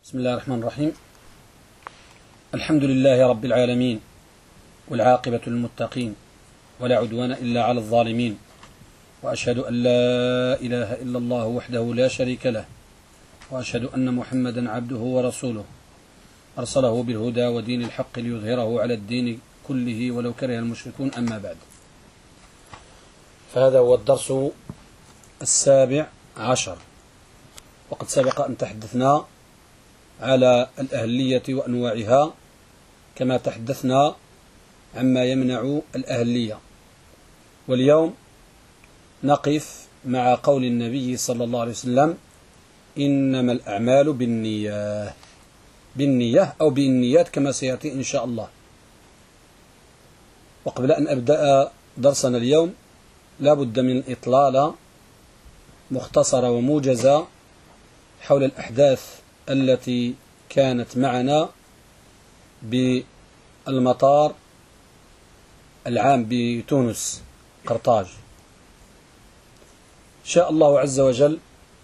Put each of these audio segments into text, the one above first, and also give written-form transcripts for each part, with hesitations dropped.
بسم الله الرحمن الرحيم. الحمد لله رب العالمين، والعاقبة للمتقين، ولا عدوان إلا على الظالمين، وأشهد أن لا إله إلا الله وحده لا شريك له، وأشهد أن محمدا عبده ورسوله أرسله بالهدى ودين الحق ليظهره على الدين كله ولو كره المشركون. أما بعد، فهذا هو الدرس 17، وقد سبق أن تحدثنا على الأهلية وأنواعها، كما تحدثنا عما يمنع الأهلية. واليوم نقف مع قول النبي صلى الله عليه وسلم: إنما الأعمال بالنية أو بالنيات كما سيأتي إن شاء الله. وقبل أن أبدأ درسنا اليوم لا بد من إطلالة مختصرة وموجزة حول الأحداث التي كانت معنا بالمطار العام بتونس قرطاج. شاء الله عز وجل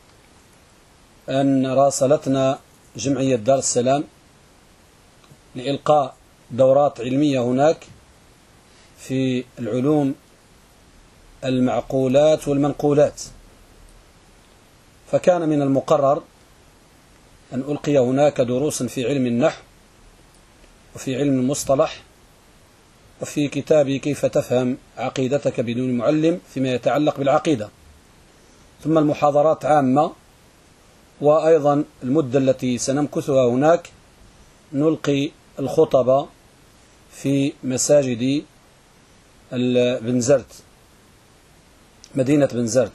أن راسلتنا جمعية دار السلام لإلقاء دورات علمية هناك في العلوم المعقولات والمنقولات، فكان من المقرر أن ألقي هناك دروسا في علم النحو وفي علم المصطلح وفي كتاب كيف تفهم عقيدتك بدون معلم فيما يتعلق بالعقيدة، ثم المحاضرات عامة، وأيضا المدة التي سنمكثها هناك نلقي الخطب في مساجد بنزرت، مدينة بنزرت.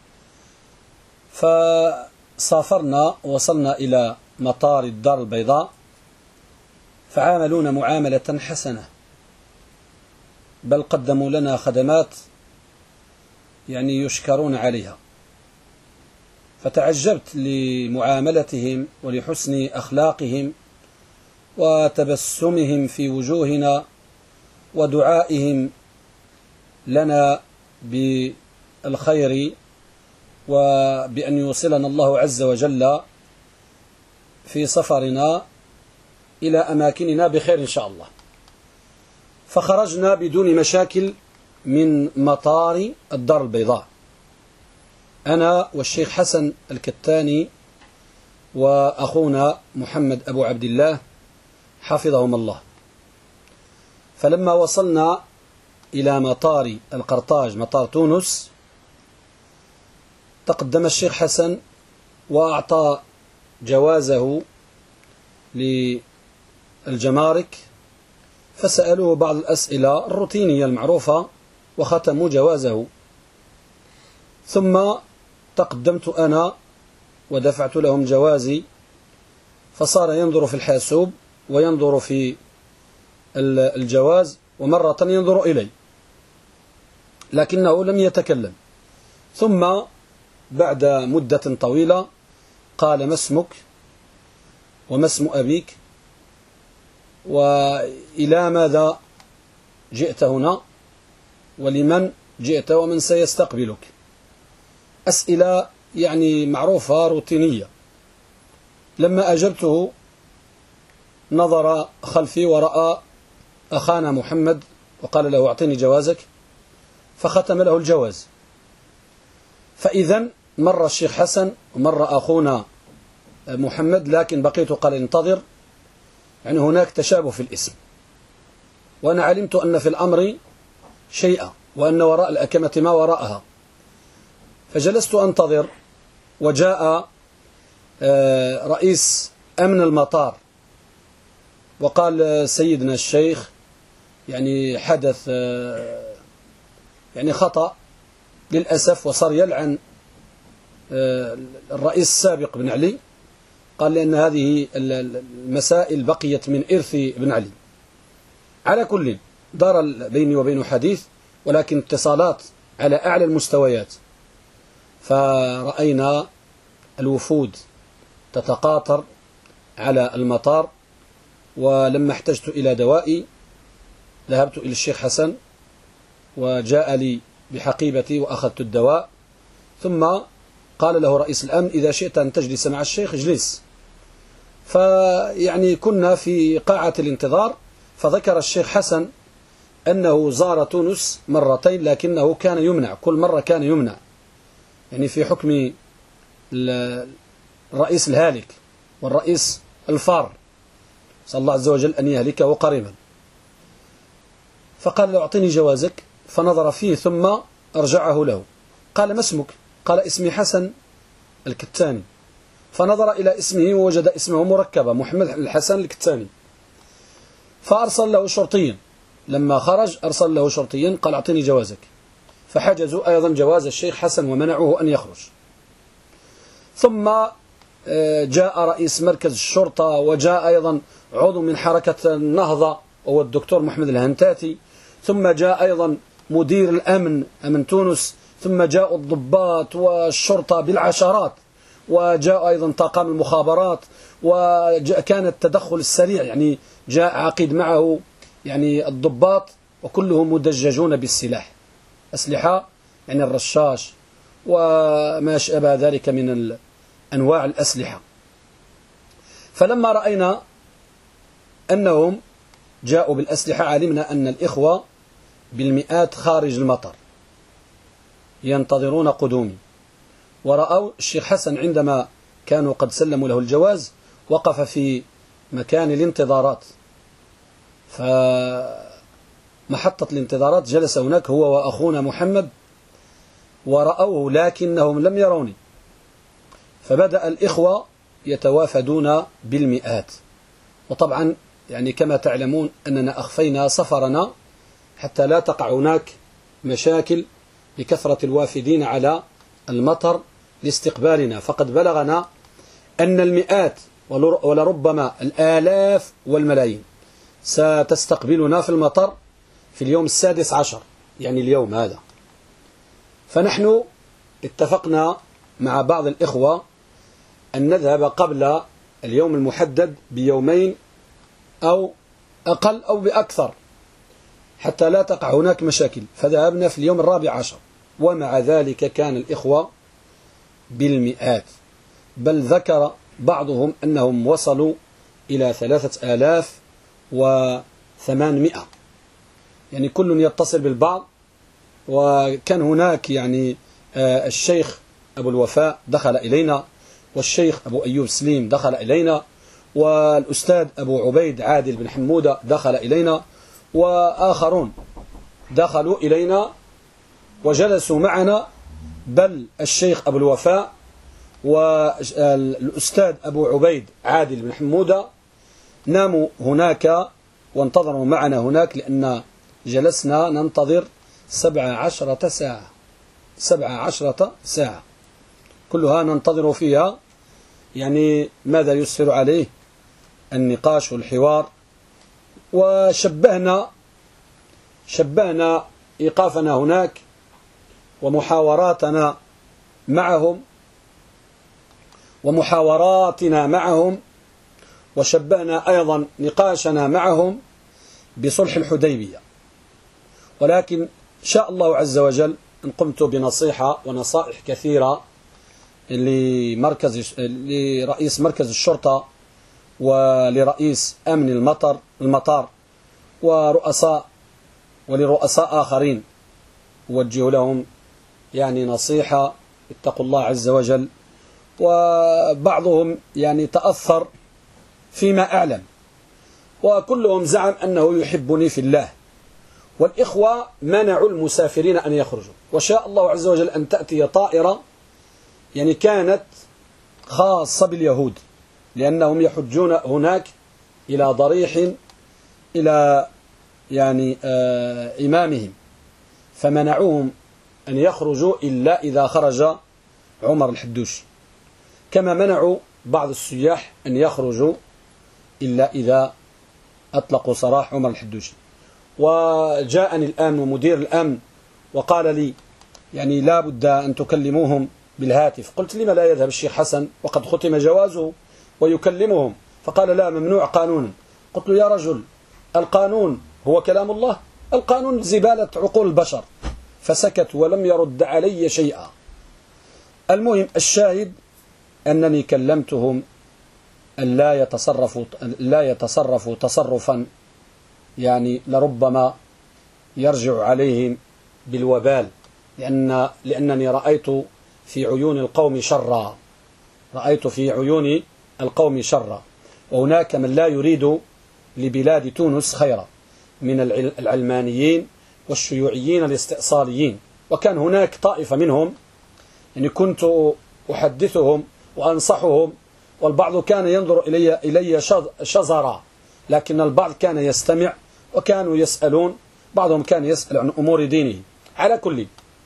فسافرنا ووصلنا إلى مطار الدار البيضاء، فعاملونا معاملة حسنة، بل قدموا لنا خدمات يعني يشكرون عليها، فتعجبت لمعاملتهم ولحسن أخلاقهم وتبسمهم في وجوهنا ودعائهم لنا بالخير وبأن يوصلنا الله عز وجل في سفرنا إلى أماكننا بخير إن شاء الله. فخرجنا بدون مشاكل من مطار الدار البيضاء، أنا والشيخ حسن الكتاني وأخونا محمد أبو عبد الله حفظهم الله. فلما وصلنا إلى مطار القرطاج مطار تونس، تقدم الشيخ حسن وأعطى جوازه للجمارك، فسألوه بعض الأسئلة الروتينية المعروفة وختموا جوازه. ثم تقدمت أنا ودفعت لهم جوازي، فصار ينظر في الحاسوب وينظر في الجواز، ومرة ينظر إلي لكنه لم يتكلم. ثم بعد مدة طويلة قال: ما اسمك وما اسم أبيك وإلى ماذا جئت هنا ولمن جئت ومن سيستقبلك؟ أسئلة يعني معروفة روتينية. لما أجبته نظر خلفي ورأى أخانا محمد وقال له: أعطيني جوازك، فختم له الجواز. فإذا مر الشيخ حسن ومر أخونا محمد، لكن بقيت قال: انتظر، يعني هناك تشابه في الاسم، وأنا علمت أن في الأمر شيئا وأن وراء الأكمة ما وراءها. فجلست أنتظر، وجاء رئيس أمن المطار وقال: سيدنا الشيخ، يعني حدث يعني خطأ للأسف، وصار يلعن الرئيس السابق بن علي، قال لأن هذه المسائل بقيت من إرث بن علي. على كل دار بيني وبينه حديث، ولكن اتصالات على أعلى المستويات. فرأينا الوفود تتقاطر على المطار، ولما احتجت إلى دوائي ذهبت إلى الشيخ حسن وجاء لي بحقيبتي وأخذت الدواء. ثم قال له رئيس الأمن: إذا شئت أن تجلس مع الشيخ اجلس. فيعني كنا في قاعة الانتظار، فذكر الشيخ حسن أنه زار تونس مرتين لكنه كان يمنع، كل مرة كان يمنع، يعني في حكم الرئيس الهالك والرئيس الفار، صلى الله عز وجل أن يهلكه قريبا. فقال له أعطني جوازك، فنظر فيه ثم أرجعه له. قال ما اسمك؟ قال اسمي حسن الكتاني. فنظر إلى اسمه ووجد اسمه مركبا، محمد الحسن الكتاني. فأرسل له شرطيا، لما خرج أرسل له شرطيا قال أعطني جوازك، فحجزوا أيضا جواز الشيخ حسن ومنعوه أن يخرج. ثم جاء رئيس مركز الشرطة، وجاء أيضا عضو من حركة النهضة وهو الدكتور محمد الهنتاتي، ثم جاء أيضا مدير الأمن أمن تونس، ثم جاء الضباط والشرطة بالعشرات، وجاء أيضا طاقم المخابرات، وكان التدخل السريع، يعني جاء عقيد معه يعني الضباط، وكلهم مدججون بالسلاح، أسلحة يعني الرشاش وما شابه ذلك من أنواع الأسلحة. فلما رأينا أنهم جاءوا بالأسلحة علمنا أن الإخوة بالمئات خارج المطار ينتظرون قدومي. ورأوا الشيخ حسن عندما كانوا قد سلموا له الجواز وقف في مكان الانتظارات، فمحطة الانتظارات جلس هناك هو وأخونا محمد، ورأوه لكنهم لم يروني. فبدأ الإخوة يتوافدون بالمئات، وطبعا يعني كما تعلمون أننا أخفينا سفرنا حتى لا تقع هناك مشاكل لكثرة الوافدين على المطر لاستقبالنا. فقد بلغنا أن المئات ولربما الآلاف والملايين ستستقبلنا في المطر في اليوم 16، يعني اليوم هذا. فنحن اتفقنا مع بعض الإخوة أن نذهب قبل اليوم المحدد بيومين أو أقل أو بأكثر حتى لا تقع هناك مشاكل. فذهبنا في اليوم 14، ومع ذلك كان الإخوة بالمئات، بل ذكر بعضهم أنهم وصلوا إلى 3800، يعني كل يتصل بالبعض. وكان هناك يعني الشيخ أبو الوفاء دخل إلينا، والشيخ أبو أيوب سليم دخل إلينا، والأستاذ أبو عبيد عادل بن حمودة دخل إلينا، وآخرون دخلوا إلينا وجلسوا معنا. بل الشيخ أبو الوفاء والأستاذ أبو عبيد عادل بن حمودة ناموا هناك وانتظروا معنا هناك، لأن جلسنا ننتظر 17 ساعة، 17 ساعة كلها ننتظر فيها يعني ماذا يسفر عليه النقاش والحوار. وشبهنا إيقافنا هناك ومحاوراتنا معهم وشبهنا أيضا نقاشنا معهم بصلح الحديبية. ولكن شاء الله عز وجل أن قمت بنصيحة ونصائح كثيرة لرئيس مركز الشرطة ولرئيس أمن المطار ولرؤساء آخرين، أوجه لهم يعني نصيحة: اتقوا الله عز وجل. وبعضهم يعني تأثر فيما أعلم، وكلهم زعم أنه يحبني في الله. والإخوة منعوا المسافرين أن يخرجوا، وشاء الله عز وجل أن تأتي طائرة يعني كانت خاصة باليهود، لأنهم يحجون هناك إلى ضريح إلى يعني إمامهم، فمنعوهم أن يخرجوا إلا إذا خرج عمر الحدوشي، كما منعوا بعض السياح أن يخرجوا إلا إذا أطلقوا سراح عمر الحدوشي. وجاءني الآن ومدير الأمن وقال لي يعني لا بد أن تكلموهم بالهاتف. قلت: لما لا يذهب الشيخ حسن وقد ختم جوازه ويكلمهم؟ فقال: لا، ممنوع قانونا. قلت له: يا رجل، القانون هو كلام الله، القانون زبالة عقول البشر. فسكت ولم يرد علي شيئا. المهم الشاهد أنني كلمتهم أن لا يتصرفوا تصرفا يعني لربما يرجع عليهم بالوبال، لأنني رأيت في عيون القوم شرا، رأيت في عيون القوم شرا، وهناك من لا يريد لبلاد تونس خيرا من العلمانيين والشيوعيين الاستئصاليين. وكان هناك طائفة منهم يعني كنت أحدثهم وأنصحهم، والبعض كان ينظر إلي شزرا، لكن البعض كان يستمع وكانوا يسألون، بعضهم كان يسأل عن أمور دينه. على كل،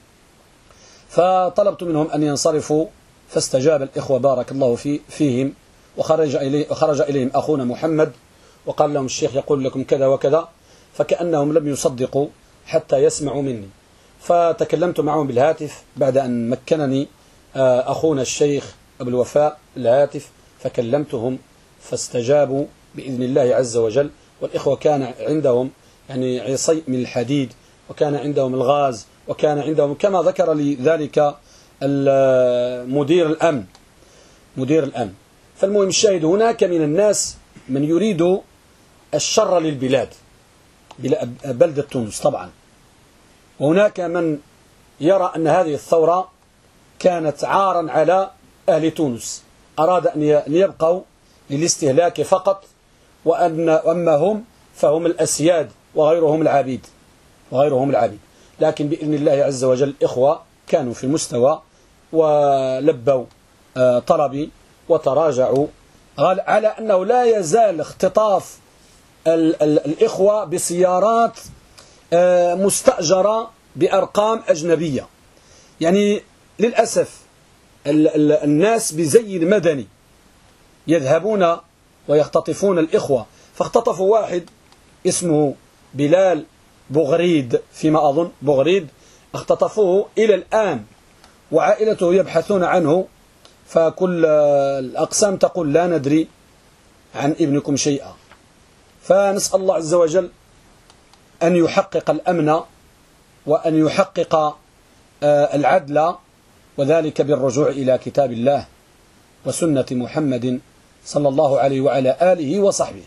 فطلبت منهم أن ينصرفوا، فاستجاب الإخوة بارك الله فيهم، وخرج إليهم أخونا محمد وقال لهم الشيخ يقول لكم كذا وكذا، فكأنهم لم يصدقوا حتى يسمعوا مني. فتكلمت معهم بالهاتف بعد أن مكنني أخونا الشيخ أبو الوفاء الهاتف، فكلمتهم فاستجابوا بإذن الله عز وجل. والإخوة كان عندهم يعني عصي من الحديد، وكان عندهم الغاز، وكان عندهم كما ذكر لي ذلك مدير الأمن. فالمهم الشاهد، هناك من الناس من يريد الشر للبلاد، بلدة تونس طبعا، وهناك من يرى أن هذه الثورة كانت عارا على أهل تونس، أراد أن يبقوا للاستهلاك فقط، وأما هم فهم الأسياد وغيرهم العبيد. لكن بإذن الله عز وجل الإخوة كانوا في المستوى ولبوا طلبي وتراجعوا، على أنه لا يزال اختطاف الإخوة بسيارات مستأجرة بأرقام أجنبية. يعني للأسف الناس بزي المدني يذهبون ويختطفون الإخوة. فاختطفوا واحد اسمه بلال بغريد، فيما أظن بغريد، اختطفوه إلى الآن وعائلته يبحثون عنه، فكل الأقسام تقول لا ندري عن ابنكم شيئا. فنسأل الله عز وجل أن يحقق الأمن وأن يحقق العدل، وذلك بالرجوع إلى كتاب الله وسنة محمد صلى الله عليه وعلى آله وصحبه.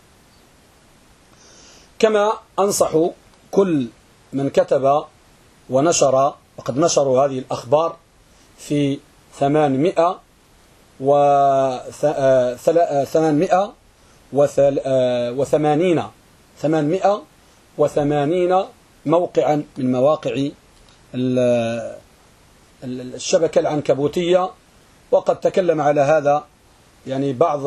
كما أنصح كل من كتب ونشر، وقد نشروا هذه الأخبار في 880 موقعا من مواقع الشبكة العنكبوتية. وقد تكلم على هذا يعني بعض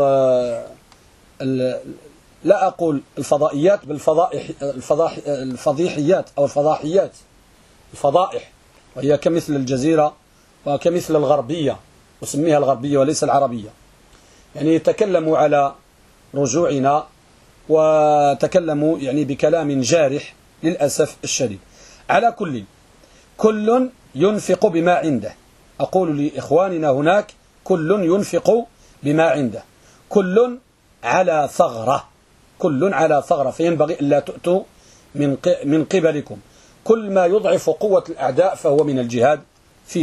لا أقول الفضائيات بل الفضيحيات أو الفضائح، وهي كمثل الجزيرة وكمثل الغربية، وسميها الغربية وليس العربية. يعني يتكلموا على رجوعنا وتكلموا يعني بكلام جارح للأسف الشديد. على كل ينفق بما عنده، أقول لإخواننا هناك كل ينفق بما عنده، كل على ثغرة، فينبغي ألا تؤتوا من قبلكم. كل ما يضعف قوة الأعداء فهو من الجهاد في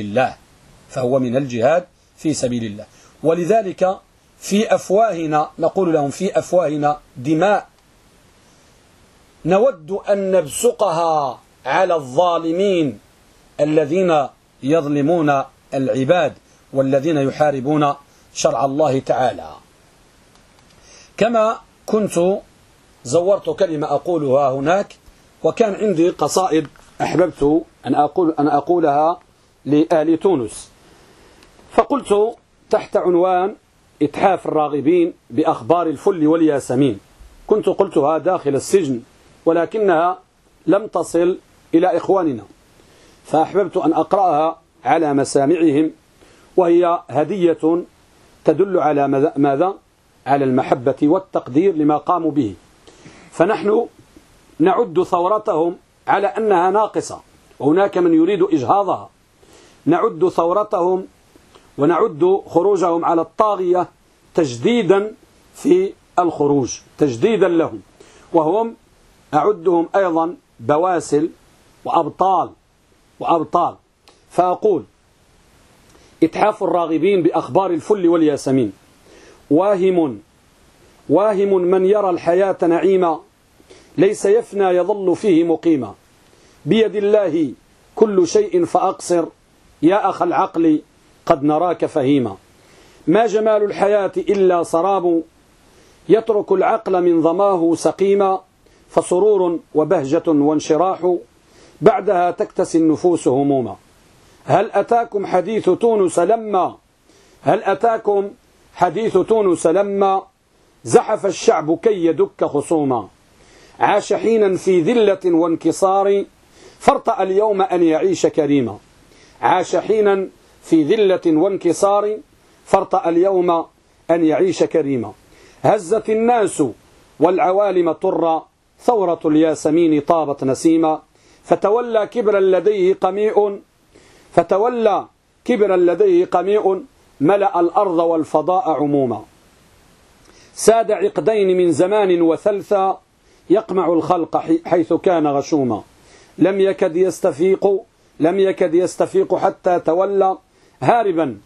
سبيل الله، ولذلك في أفواهنا نقول لهم في أفواهنا دماء نود أن نبسقها على الظالمين الذين يظلمون العباد والذين يحاربون شرع الله تعالى. كما كنت زورت كلمة أقولها هناك، وكان عندي قصائد أحببت أن أقولها لأهل تونس، فقلت تحت عنوان إتحاف الراغبين بأخبار الفل والياسمين. كنت قلتها داخل السجن ولكنها لم تصل إلى إخواننا، فأحببت أن أقرأها على مسامعهم، وهي هدية تدل على ماذا؟ على المحبة والتقدير لما قاموا به. فنحن نعد ثورتهم على أنها ناقصة، وهناك من يريد إجهاضها. نعد ثورتهم ونعد خروجهم على الطاغية تجديدا في الخروج، تجديدا لهم، وهم أعدهم أيضا بواسل وأبطال. فأقول إتحاف الراغبين بأخبار الفل والياسمين واهم واهم من يرى الحياة نعيما، ليس يفنى يظل فيه مقيما. بيد الله كل شيء فأقصر، يا أخ العقل قد نراك فهيما. ما جمال الحياة إلا سراب، يترك العقل من ظماه سقيما. فسرور وبهجة وانشراح، بعدها تكتسي النفوس هموما. هل أتاكم حديث تونس لما زحف الشعب كي يدك خصوما. عاش حينا في ذلة وانكسار، فارتأى اليوم أن يعيش كريما. عاش حينا في ذلة وانكسار، فارتأى اليوم أن يعيش كريما. هزت الناس والعوالم طرا، ثورة الياسمين طابت نسيما. فتولى كبرا لديه قميء، ملأ الأرض والفضاء عموما. ساد عقدين من زمان وثلثا، يقمع الخلق حيث كان غشوما. لم يكد يستفيق حتى تولى، هاربا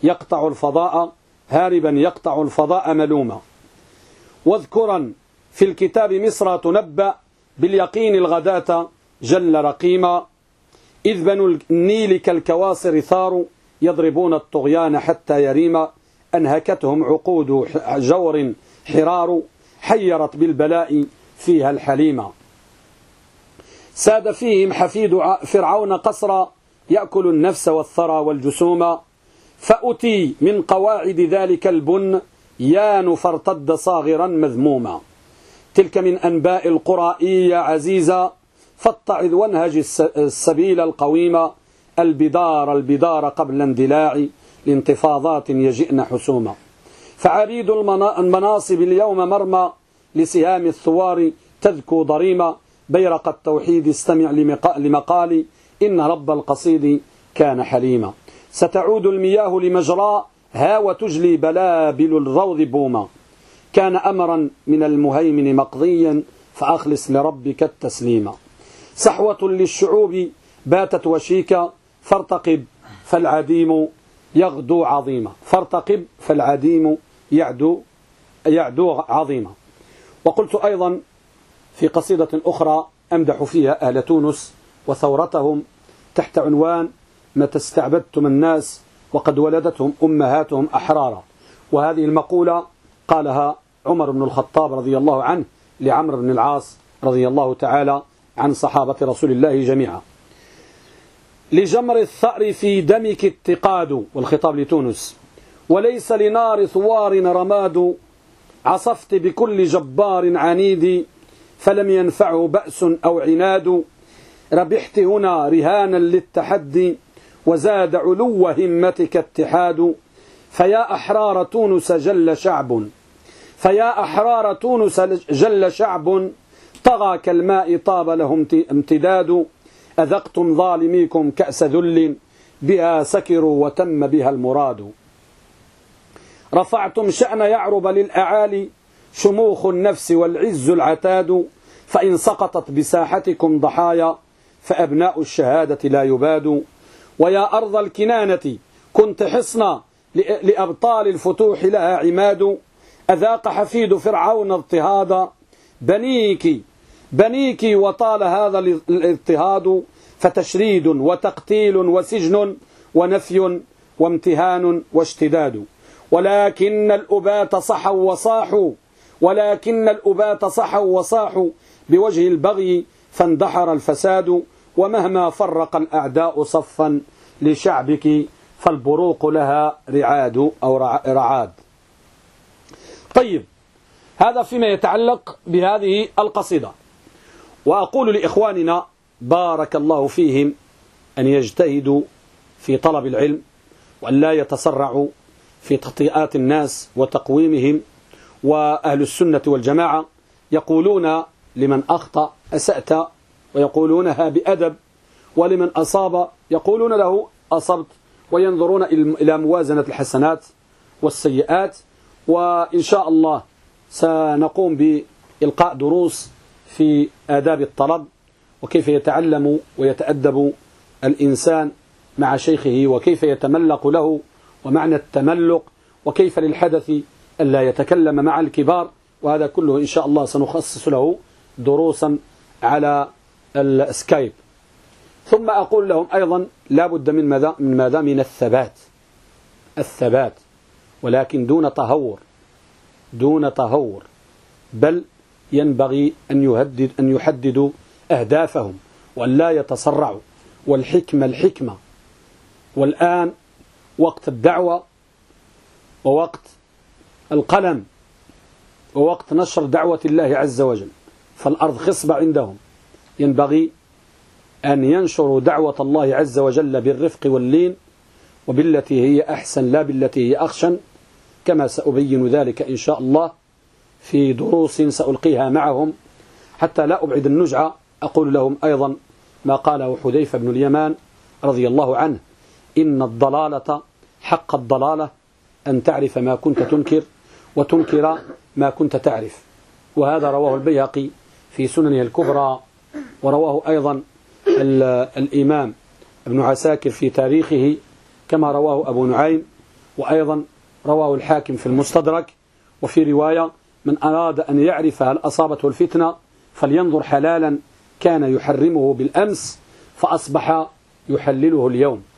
يقطع الفضاء ملوما. واذكرا في الكتاب مصر تنبأ، باليقين الغداة جل رقيما. إذ بنو النيل كالكواصر ثاروا، يضربون الطغيان حتى يريما. أنهكتهم عقود جور حرار، حيرت بالبلاء فيها الحليمة. ساد فيهم حفيد فرعون قصرا، يأكل النفس والثرى والجسوم. فأتي من قواعد ذلك البن، يان فارتد صاغرا مذموما. تلك من أنباء القرى يا عزيزا، فاتعظ وانهج السبيل القويم. البدار قبل اندلاع، لانتفاضات يجئن حسوما. فعريد المناصب اليوم مرمى، لسهام الثوار تذكو ضريما. بيرق التوحيد استمع لمقالي، إن رب القصيد كان حليما. ستعود المياه لمجراها، وتجلي بلابل الروض بوما. كان أمرا من المهيمن مقضيا، فأخلص لربك التسليما. سحوة للشعوب باتت وشيكا، فارتقب فالعديم يغدو عظيما. يعدو عظيما. وقلت أيضا في قصيدة أخرى أمدح فيها أهل تونس وثورتهم تحت عنوان: متى استعبدتم الناس وقد ولدتهم أمهاتهم أحرارا. وهذه المقولة قالها عمر بن الخطاب رضي الله عنه لعمرو بن العاص رضي الله تعالى عن صحابة رسول الله جميعا. لجمر الثأر في دمك اتقاد، والخطاب لتونس، وليس لنار ثوار رماد. عصفت بكل جبار عنيد، فلم ينفعه بأس أو عناد. ربحت هنا رهانا للتحدي، وزاد علو همتك اتحاد. فيا أحرار تونس جل شعب، طغى كالماء طاب له امتداد. أذقتم ظالميكم كأس ذل، بها سكروا وتم بها المراد. رفعتم شأن يعرب للأعالي، شموخ النفس والعز العتاد. فإن سقطت بساحتكم ضحايا، فأبناء الشهادة لا يباد. ويا أرض الكنانة كنت حصنا، لأبطال الفتوح لها عماد. أذاق حفيد فرعون اضطهادا، بنيك وطال هذا الاضطهاد. فتشريد وتقتيل وسجن ونفي وامتهان واشتداد. ولكن الأبات صحوا وصاحوا بوجه البغي، فاندحر الفساد. ومهما فرق الأعداء صفا لشعبك، فالبروق لها رعاد أو رعاد. طيب، هذا فيما يتعلق بهذه القصيدة. وأقول لإخواننا بارك الله فيهم أن يجتهدوا في طلب العلم، وأن لا يتسرعوا في تخطئات الناس وتقويمهم. وأهل السنة والجماعة يقولون لمن أخطأ أسأت، ويقولونها بأدب، ولمن أصاب يقولون له أصبت، وينظرون إلى موازنة الحسنات والسيئات. وإن شاء الله سنقوم بإلقاء دروس في آداب الطلب، وكيف يتعلم ويتأدب الإنسان مع شيخه، وكيف يتملق له، ومعنى التملق، وكيف للحدث ألا يتكلم مع الكبار، وهذا كله إن شاء الله سنخصص له دروسا على السكايب. ثم أقول لهم أيضا لا بد من ماذا من الثبات، ولكن دون تهور، بل ينبغي أن يحددوا أهدافهم وأن لا يتسرعوا، والحكمة. والآن وقت الدعوة ووقت القلم ووقت نشر دعوة الله عز وجل، فالأرض خصبة عندهم، ينبغي أن ينشروا دعوة الله عز وجل بالرفق واللين وبالتي هي أحسن لا بالتي هي أخشن، كما سأبين ذلك إن شاء الله في دروس سألقيها معهم. حتى لا أبعد النجعة أقول لهم أيضا ما قاله حذيفة بن اليمان رضي الله عنه: إن الضلالة حق الضلالة أن تعرف ما كنت تنكر وتنكر ما كنت تعرف. وهذا رواه البيهقي في سننه الكبرى، ورواه أيضا الإمام ابن عساكر في تاريخه، كما رواه أبو نعيم، وأيضا رواه الحاكم في المستدرك. وفي رواية: من أراد أن يعرف هل أصابته الفتنة فلينظر حلالا كان يحرمه بالأمس فأصبح يحلله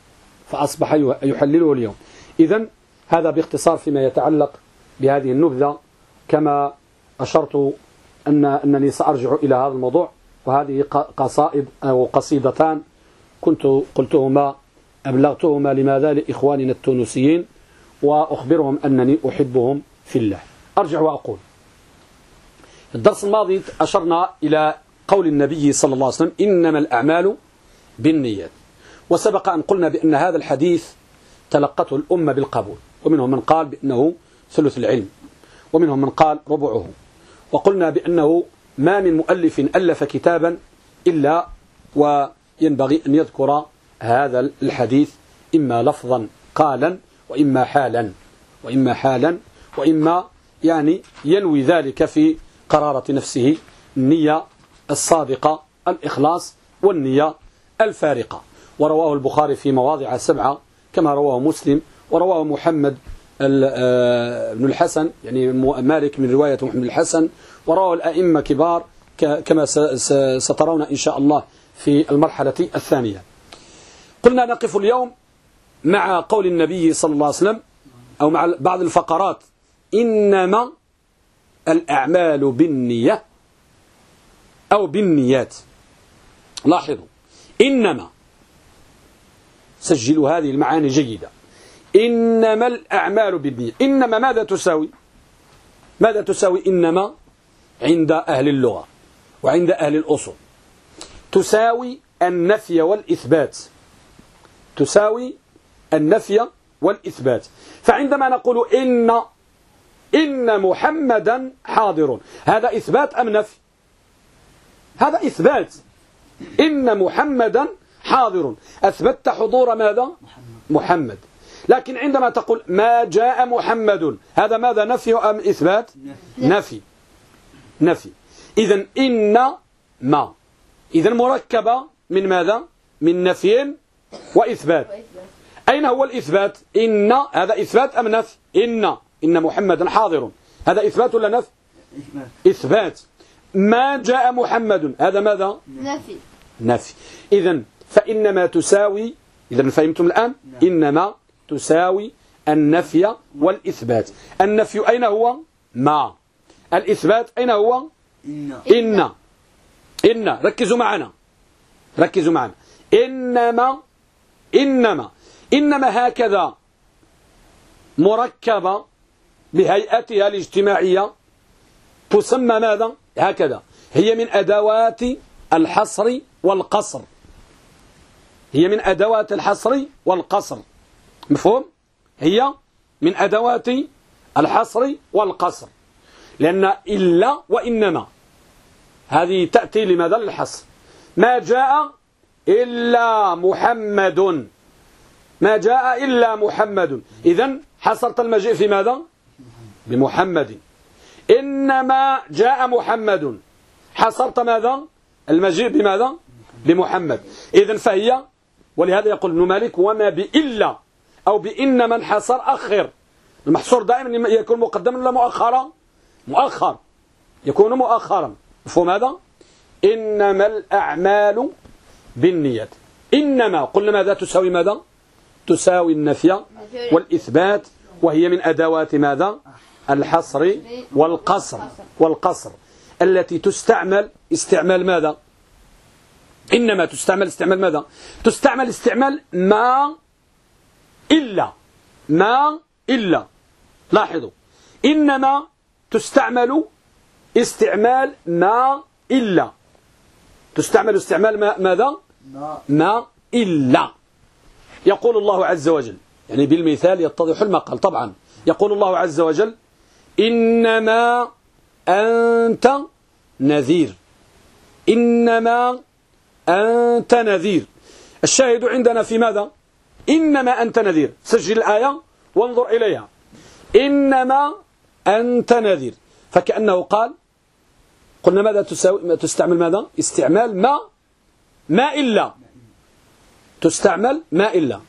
اليوم. إذن هذا باختصار فيما يتعلق بهذه النبذة، كما أشرت أنني سأرجع إلى هذا الموضوع. وهذه قصائد أو قصيدتان كنت قلتهما أبلغتهما لماذا لإخواننا التونسيين، وأخبرهم أنني أحبهم في الله. أرجع وأقول: الدرس الماضي أشرنا إلى قول النبي صلى الله عليه وسلم: إنما الأعمال بالنيات. وسبق أن قلنا بأن هذا الحديث تلقته الأمة بالقبول، ومنهم من قال بأنه ثلث العلم، ومنهم من قال ربعه. وقلنا بأنه ما من مؤلف ألف كتابا إلا وينبغي أن يذكر هذا الحديث إما لفظا قالا وإما حالا وإما يعني ينوي ذلك في قرارة نفسه، النية الصادقة، الإخلاص والنية الفارقة. ورواه البخاري في مواضع 7 كما رواه مسلم، ورواه محمد بن الحسن يعني مالك من رواية محمد الحسن، ورواه الأئمة كبار كما سترون إن شاء الله في المرحلة الثانية. قلنا نقف اليوم مع قول النبي صلى الله عليه وسلم أو مع بعض الفقرات: إنما الأعمال بالنية أو بالنيات. لاحظوا: إنما، سجلوا هذه المعاني جيدة. إنما الأعمال بالنية. إنما ماذا تساوي؟ ماذا تساوي إنما عند أهل اللغة وعند أهل الأصول؟ تساوي النفي والإثبات. تساوي النفي والإثبات. فعندما نقول إن محمدا حاضر، هذا إثبات أم نفي؟ هذا إثبات. إن محمدا حاضر، أثبتت حضور ماذا؟ محمد. لكن عندما تقول ما جاء محمد، هذا ماذا؟ نفي أم إثبات؟ نفي. إذن إنما إذن مركبة من ماذا؟ من نفي وإثبات. أين هو الإثبات؟ إن، هذا إثبات أم نفي؟ إن محمدا حاضر، هذا إثبات ولا نفي؟ إثبات. ما جاء محمد، هذا ماذا؟ نفي. إذن فإنما تساوي، إذن فهمتم الآن؟ إنما تساوي النفي والإثبات. النفي أين هو؟ ما. الإثبات أين هو؟ إن. ركزوا معنا. إنما هكذا مركبة بهيئتها الاجتماعية تسمى ماذا؟ هكذا. هي من أدوات الحصر والقصر. مفهوم؟ هي من أدوات الحصر والقصر، لأن إلا وإنما هذه تأتي لماذا؟ للحصر. ما جاء إلا محمد، ما جاء إلا محمد، إذن حصرت المجيء في ماذا؟ بمحمد. إنما جاء محمد، حصرت ماذا؟ المجيء بماذا؟ بمحمد. إذن فهي، ولهذا يقول ابن مالك: وما بإلا أو بإنما انحصر أخر. المحصور دائما يكون مقدما ولا مؤخرا؟ مؤخر. يكون مؤخرا. مفهوم هذا؟ إنما الأعمال بالنيات. إنما قلنا ماذا تساوي ماذا؟ تساوي النفي والإثبات، وهي من أدوات ماذا؟ الحصر والقصر التي تستعمل استعمال ماذا؟ إنما تستعمل استعمال ماذا؟ تستعمل استعمال ما إلا. لاحظوا، إنما تستعمل استعمال ما إلا. تستعمل استعمال ماذا؟ ما إلا. يقول الله عز وجل، يعني بالمثال يتضح المقال طبعا. يقول الله عز وجل: إنما أنت نذير. إنما أنت نذير. الشاهد عندنا في ماذا؟ إنما أنت نذير. سجل الآية وانظر إليها. إنما أنت نذير، فكأنه قال، قلنا ماذا تستعمل ماذا؟ استعمال ما إلا. تستعمل ما إلا.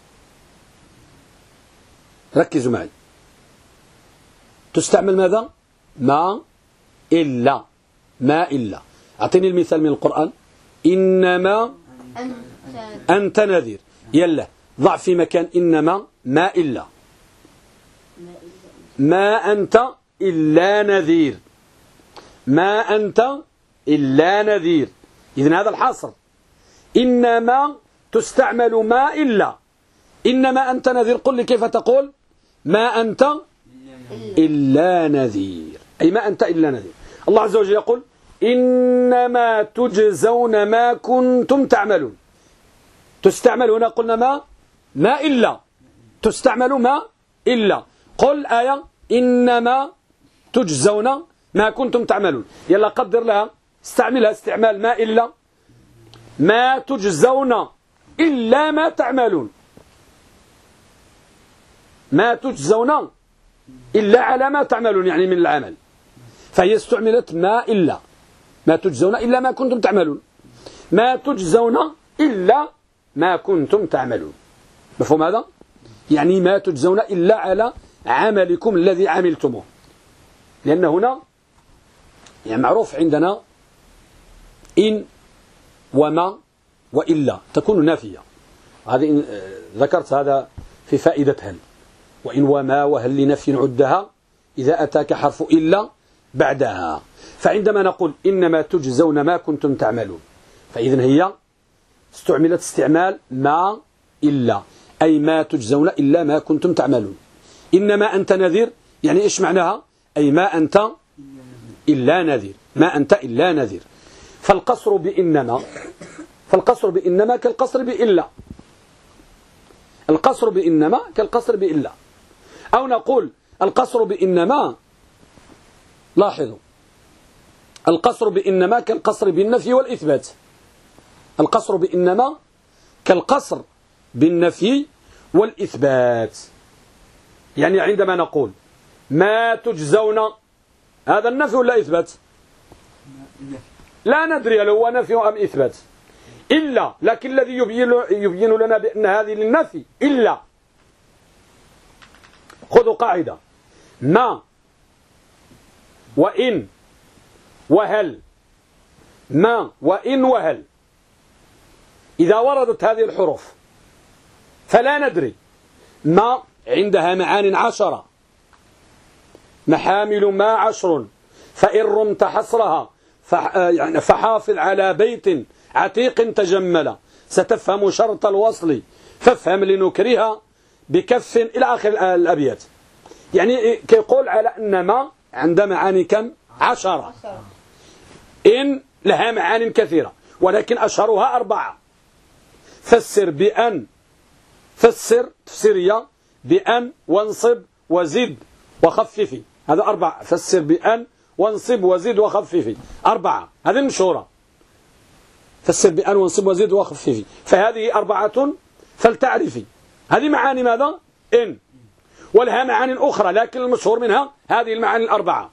ركزوا معي. تستعمل ماذا؟ ما إلا. أعطيني المثال من القرآن. إنما أنت نذير. يلا ضع في مكان إنما ما إلا. ما أنت إلا نذير. ما أنت إلا نذير. إذن هذا الحصر. إنما تستعمل ما إلا. إنما أنت نذير. قل لي كيف تقول ما أنت إلا نذير، أي ما أنت إلا نذير. الله عز وجل يقول: إنما تجزون ما كنتم تعملون. تستعمل هنا قلنا ما إلا. تستعمل ما إلا. قل آية: إنما تجزون ما كنتم تعملون. يلا قدر لها، استعملها استعمال ما إلا. ما تجزون إلا ما تعملون. ما تجزون إلا على ما تعملون، يعني من العمل. فهي استعملت ما إلا. ما تجزون إلا ما كنتم تعملون. ما تجزون إلا ما كنتم تعملون. مفهوم هذا؟ يعني ما تجزون إلا على عملكم الذي عملتموه. لأن هنا يعني معروف عندنا إن وما وإلا تكون نافية. هذه ذكرت هذا في فائدة هل. وإن وما وهل لنفي عدها إذا أتاك حرف إلا بعدها. فعندما نقول إنما تجزون ما كنتم تعملون، فإذن هي استعملت استعمال ما إلا، أي ما تجزون إلا ما كنتم تعملون. إنما أنت نذير، يعني إيش معناها؟ أي ما أنت إلا نذير. ما أنت إلا نذير. فالقصر بإنما كالقصر بإلا. القصر بإنما كالقصر بإلا. أو نقول القصر بإنما، لاحظوا، القصر بإنما كالقصر بالنفي والإثبات. القصر بإنما كالقصر بالنفي والإثبات. يعني عندما نقول ما تجزون، هذا النفي ولا إثبات؟ لا ندري هل هو نفي أم إثبات. إلا، لكن الذي يبين لنا بأن هذه للنفي إلا. خذوا قاعدة: ما وإن وهل. ما وإن وهل إذا وردت هذه الحروف فلا ندري. ما عندها معان 10، محامل ما 10، فإن رمت حصرها يعني فحافظ على بيت عتيق تجمل، ستفهم شرط الوصل فافهم لنكرها بكف إلى آخر الأبيات. يعني كيقول على أن ما عندها معاني كم؟ 10. إن لها معاني كثيرة، ولكن أشهرها 4. فسر بأن، فسر تفسيرية بأن وانصب وزد وخففي، هذا 4. فسر بأن وانصب وزد وخففي 4، هذه المشهورة. فسر بأن وانصب وزد وخففي، فهذه 4 فلتعرفي. هذه معاني ماذا؟ إن. ولها معاني أخرى، لكن المشهور منها هذه المعاني 4.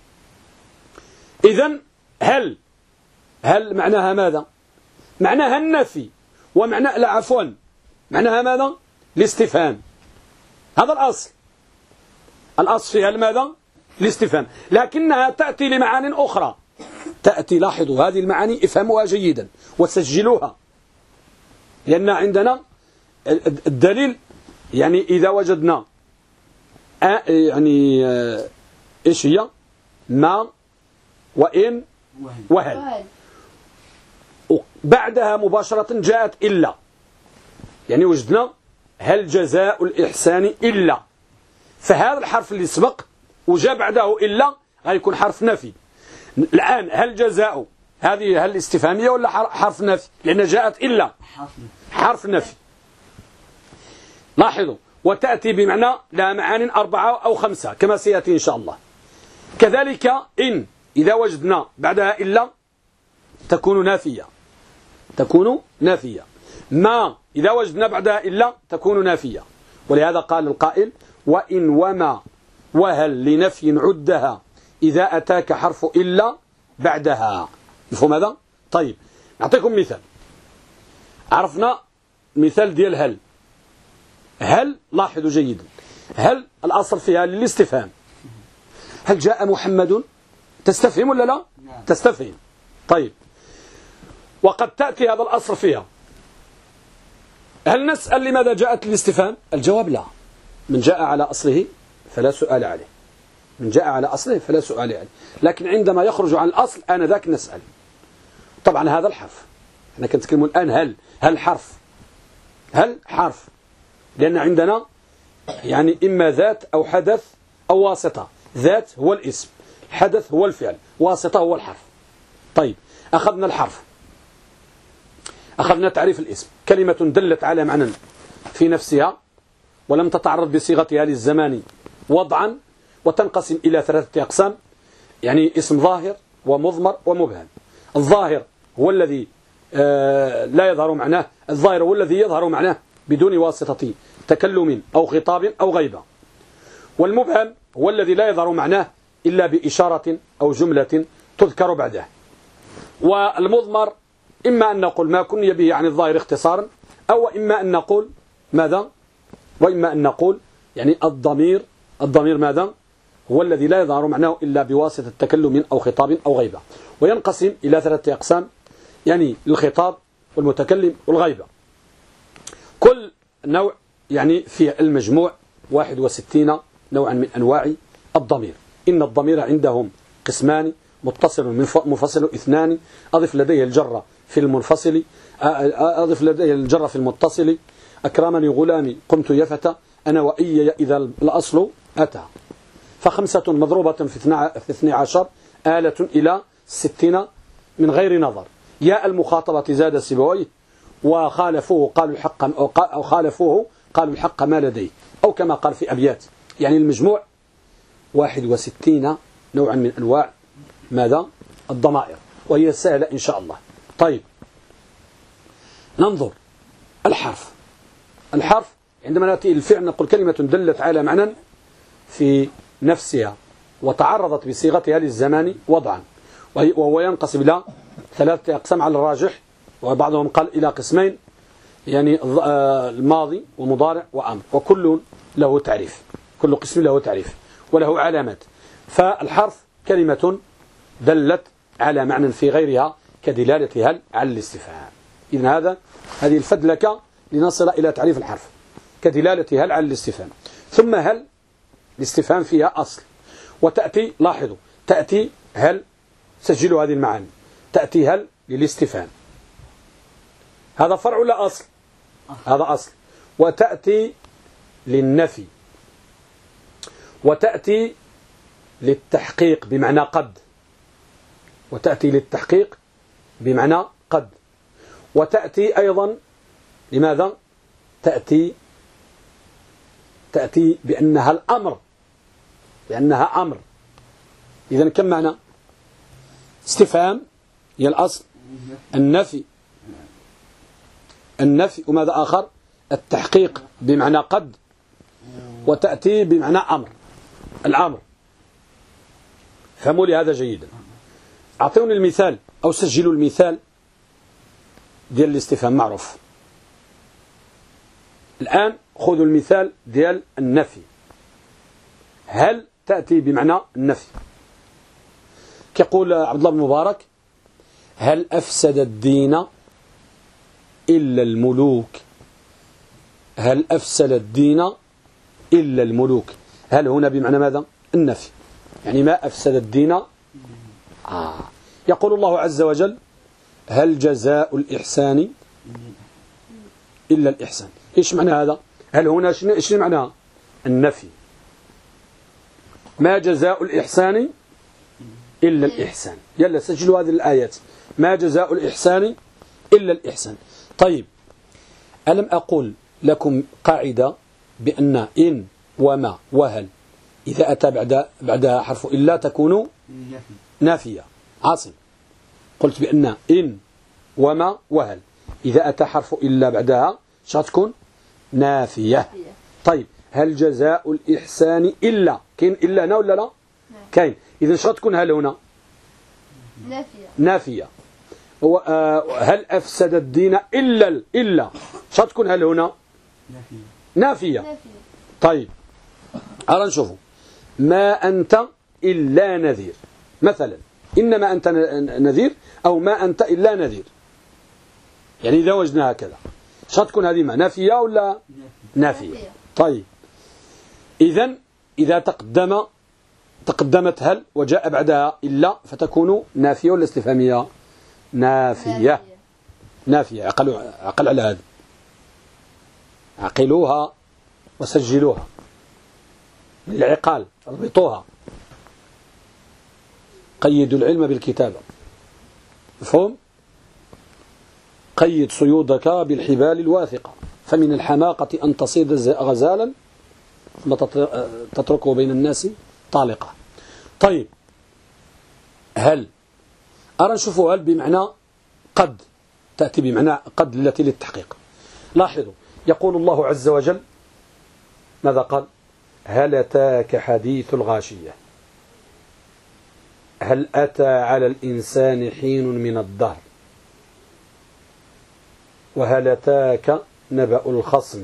إذن هل معناها ماذا؟ معناها النفي، ومعنى لا عفوا معناها ماذا؟ الاستفهام. هذا الأصل. الأصل فيها ماذا؟ الاستفهام، لكنها تأتي لمعان أخرى. تأتي، لاحظوا هذه المعاني افهموها جيدا وسجلوها، لأن عندنا الدليل يعني إذا وجدنا يعني إيش هي ما وإن وهل، بعدها مباشرة جاءت إلا، يعني وجدنا هل جزاء الإحسان إلا، فهذا الحرف اللي سبق وجاء بعده إلا غيكون حرف نفي. الآن هل جزاء هذه هل استفهامية ولا حرف نفي؟ لأن جاءت إلا حرف نفي. لاحظوا، وتأتي بمعنى لها معان 4 أو 5 كما سيأتي إن شاء الله. كذلك إن إذا وجدنا بعدها إلا تكون نافية، تكون نافية. ما إذا وجدنا بعدها إلا تكون نافية، ولهذا قال القائل وإن وما وهل لنفي عدها إذا أتاك حرف إلا بعدها. مفهوم هذا؟ طيب نعطيكم مثال. عرفنا مثال ديال هل. هل لاحظوا جيدا، هل الأصل فيها للاستفهام. هل جاء محمد؟ تستفهم ولا لا؟ تستفهم. طيب، وقد تأتي هذا الأصل فيها. هل نسأل لماذا جاءت الاستفهام؟ الجواب لا. من جاء على أصله فلا سؤال عليه، من جاء على أصله فلا سؤال عليه. لكن عندما يخرج عن الأصل آنذاك نسأل. طبعا هذا الحرف احنا كنتكلم الآن هل حرف، هل حرف، لأن عندنا يعني إما ذات أو حدث أو واسطة. ذات هو الاسم، حدث هو الفعل، واسطة هو الحرف. طيب، أخذنا الحرف، أخذنا تعريف الاسم، كلمة دلت على معنى في نفسها ولم تتعرض بصيغتها للزمان وضعا، وتنقسم إلى 3 أقسام، يعني اسم ظاهر ومضمر ومبهم. الظاهر هو الذي لا يظهر معناه، الظاهر هو الذي يظهر معناه بدون واسطة تكلم أو خطاب أو غيبة. والمبهم هو الذي لا يظهر معناه إلا بإشارة أو جملة تذكر بعده. والمضمر إما أن نقول ما كن به عن الظاهر اختصارا، أو إما أن نقول ماذا، وإما أن نقول يعني الضمير ماذا هو الذي لا يظهر معناه إلا بواسطة تكلم أو خطاب أو غيبة. وينقسم إلى 3 أقسام، يعني الخطاب والمتكلم والغيبة. كل نوع يعني في المجموع 61 نوعا من أنواع الضمير. إن الضمير عندهم قسمان، متصل منفصل 2، أضف لديه الجر في المنفصل، أضف لديه الجر في المتصل، أكرمني غلامي قمت يفتى، أنا وإياي إذا الأصل أتى. ف5 مضروبة في 12 آلة إلى 60 من غير نظر. يا المخاطبة زاد سبويه، وخالفوه قالوا الحق، أو خالفوه قالوا الحق ما لديه، أو كما قال في أبيات. يعني المجموع 61 نوعا من أنواع ماذا الضمائر، وهي سهلة إن شاء الله. طيب، ننظر الحرف. الحرف عندما نأتي الفعل نقول كلمة دلت على معنى في نفسها وتعرضت بصيغتها للزمان وضعا، وهو ينقسم إلى 3 أقسام على الراجح، وبعضهم قال إلى قسمين، يعني الماضي ومضارع وأمر، وكل له تعريف، كل قسم له تعريف وله علامات. فالحرف كلمة دلت على معنى في غيرها كدلالة هل على الاستفهام. إذن هذه الفدلكة لنصل إلى تعريف الحرف كدلالة هل على الاستفهام. ثم هل الاستفهام فيها أصل، وتأتي، لاحظوا، تأتي هل، سجلوا هذه المعاني، تأتي هل للاستفهام، هذا فرع ولا أصل؟ هذا أصل. وتأتي للنفي، وتأتي للتحقيق بمعنى قد، وتأتي للتحقيق بمعنى قد، وتأتي أيضا لماذا؟ تأتي بأنها الأمر، بأنها أمر. إذن كم معنى؟ استفهام هي الأصل، النفي وماذا آخر؟ التحقيق بمعنى قد، وتأتي بمعنى أمر، الأمر. فهموا لي هذا جيدا. أعطوني المثال أو سجلوا المثال ديال الاستفهام معروف. الآن خذوا المثال ديال النفي. هل تأتي بمعنى النفي. كيقول عبد الله بن مبارك: هل أفسد الدين إلا الملوك؟ هل أفسد الدين إلا الملوك؟ هل هنا بمعنى ماذا؟ النفي، يعني ما أفسد الدين. يقول الله عز وجل: هل جزاء الإحسان إلا الإحسان. إيش معنى هذا؟ هل هنا إيش معنى النفي؟ ما جزاء الإحسان إلا الإحسان. يلا سجلوا هذه الآيات: ما جزاء الإحسان إلا الإحسان. طيب، ألم أقول لكم قاعدة بأن إن وما وهل إذا أتى بعدها حرف إلا تكون نافية؟ عاصم، قلت بأن إن وما وهل إذا أتى حرف إلا بعدها ستكون نافية. طيب، هل جزاء الإحسان إلا، كاين إلا هنا ولا لا؟ كاين. إذا شتكون هل هنا؟ نافية. هل أفسد الدين إلا شتكون هل هنا؟ نافية. طيب، أرى نشوفوا: ما أنت إلا نذير مثلا، إنما أنت نذير أو ما أنت إلا نذير، يعني إذا وجدنا هكذا شتكون هذه ما نافية ولا نافية؟ طيب، إذا تقدمت هل وجاء بعدها إلا فتكون نافية ولا استفهامية؟ نافية. عقل على هذا، عقلوها وسجلوها للعقال، اربطوها، قيدوا العلم بالكتابة. مفهوم؟ قيد صيودك بالحبال الواثقة، فمن الحماقة أن تصيد غزالا ثم تتركه بين الناس طالقة. طيب، هل أرى نشوفوا هل بمعنى قد، تأتي بمعنى قد التي للتحقيق. لاحظوا، يقول الله عز وجل ماذا قال؟ هل أتاك حديث الغاشية، هل أتى على الإنسان حين من الدهر، وهل أتاك نبأ الخصم،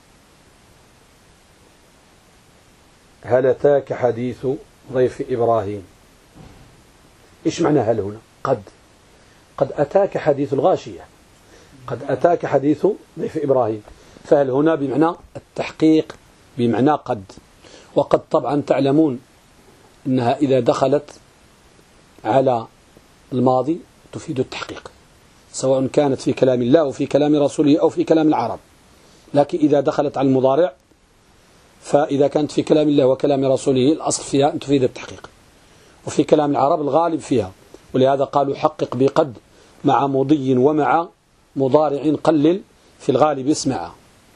هل أتاك حديث ضيف إبراهيم. إيش معنى هل هنا؟ قد أتاك حديث الغاشية، قد أتاك حديث ضيف إبراهيم، فهل هنا بمعنى التحقيق بمعنى قد. وقد طبعا تعلمون أنها إذا دخلت على الماضي تفيد التحقيق، سواء كانت في كلام الله أو في كلام رسوله أو في كلام العرب. لكن إذا دخلت على المضارع، فإذا كانت في كلام الله وكلام رسوله الأصل فيها أن تفيد التحقيق، وفي كلام العرب الغالب فيها، ولهذا قالوا حقق بقد مع مضي ومع مضارع قلل في الغالب اسمع.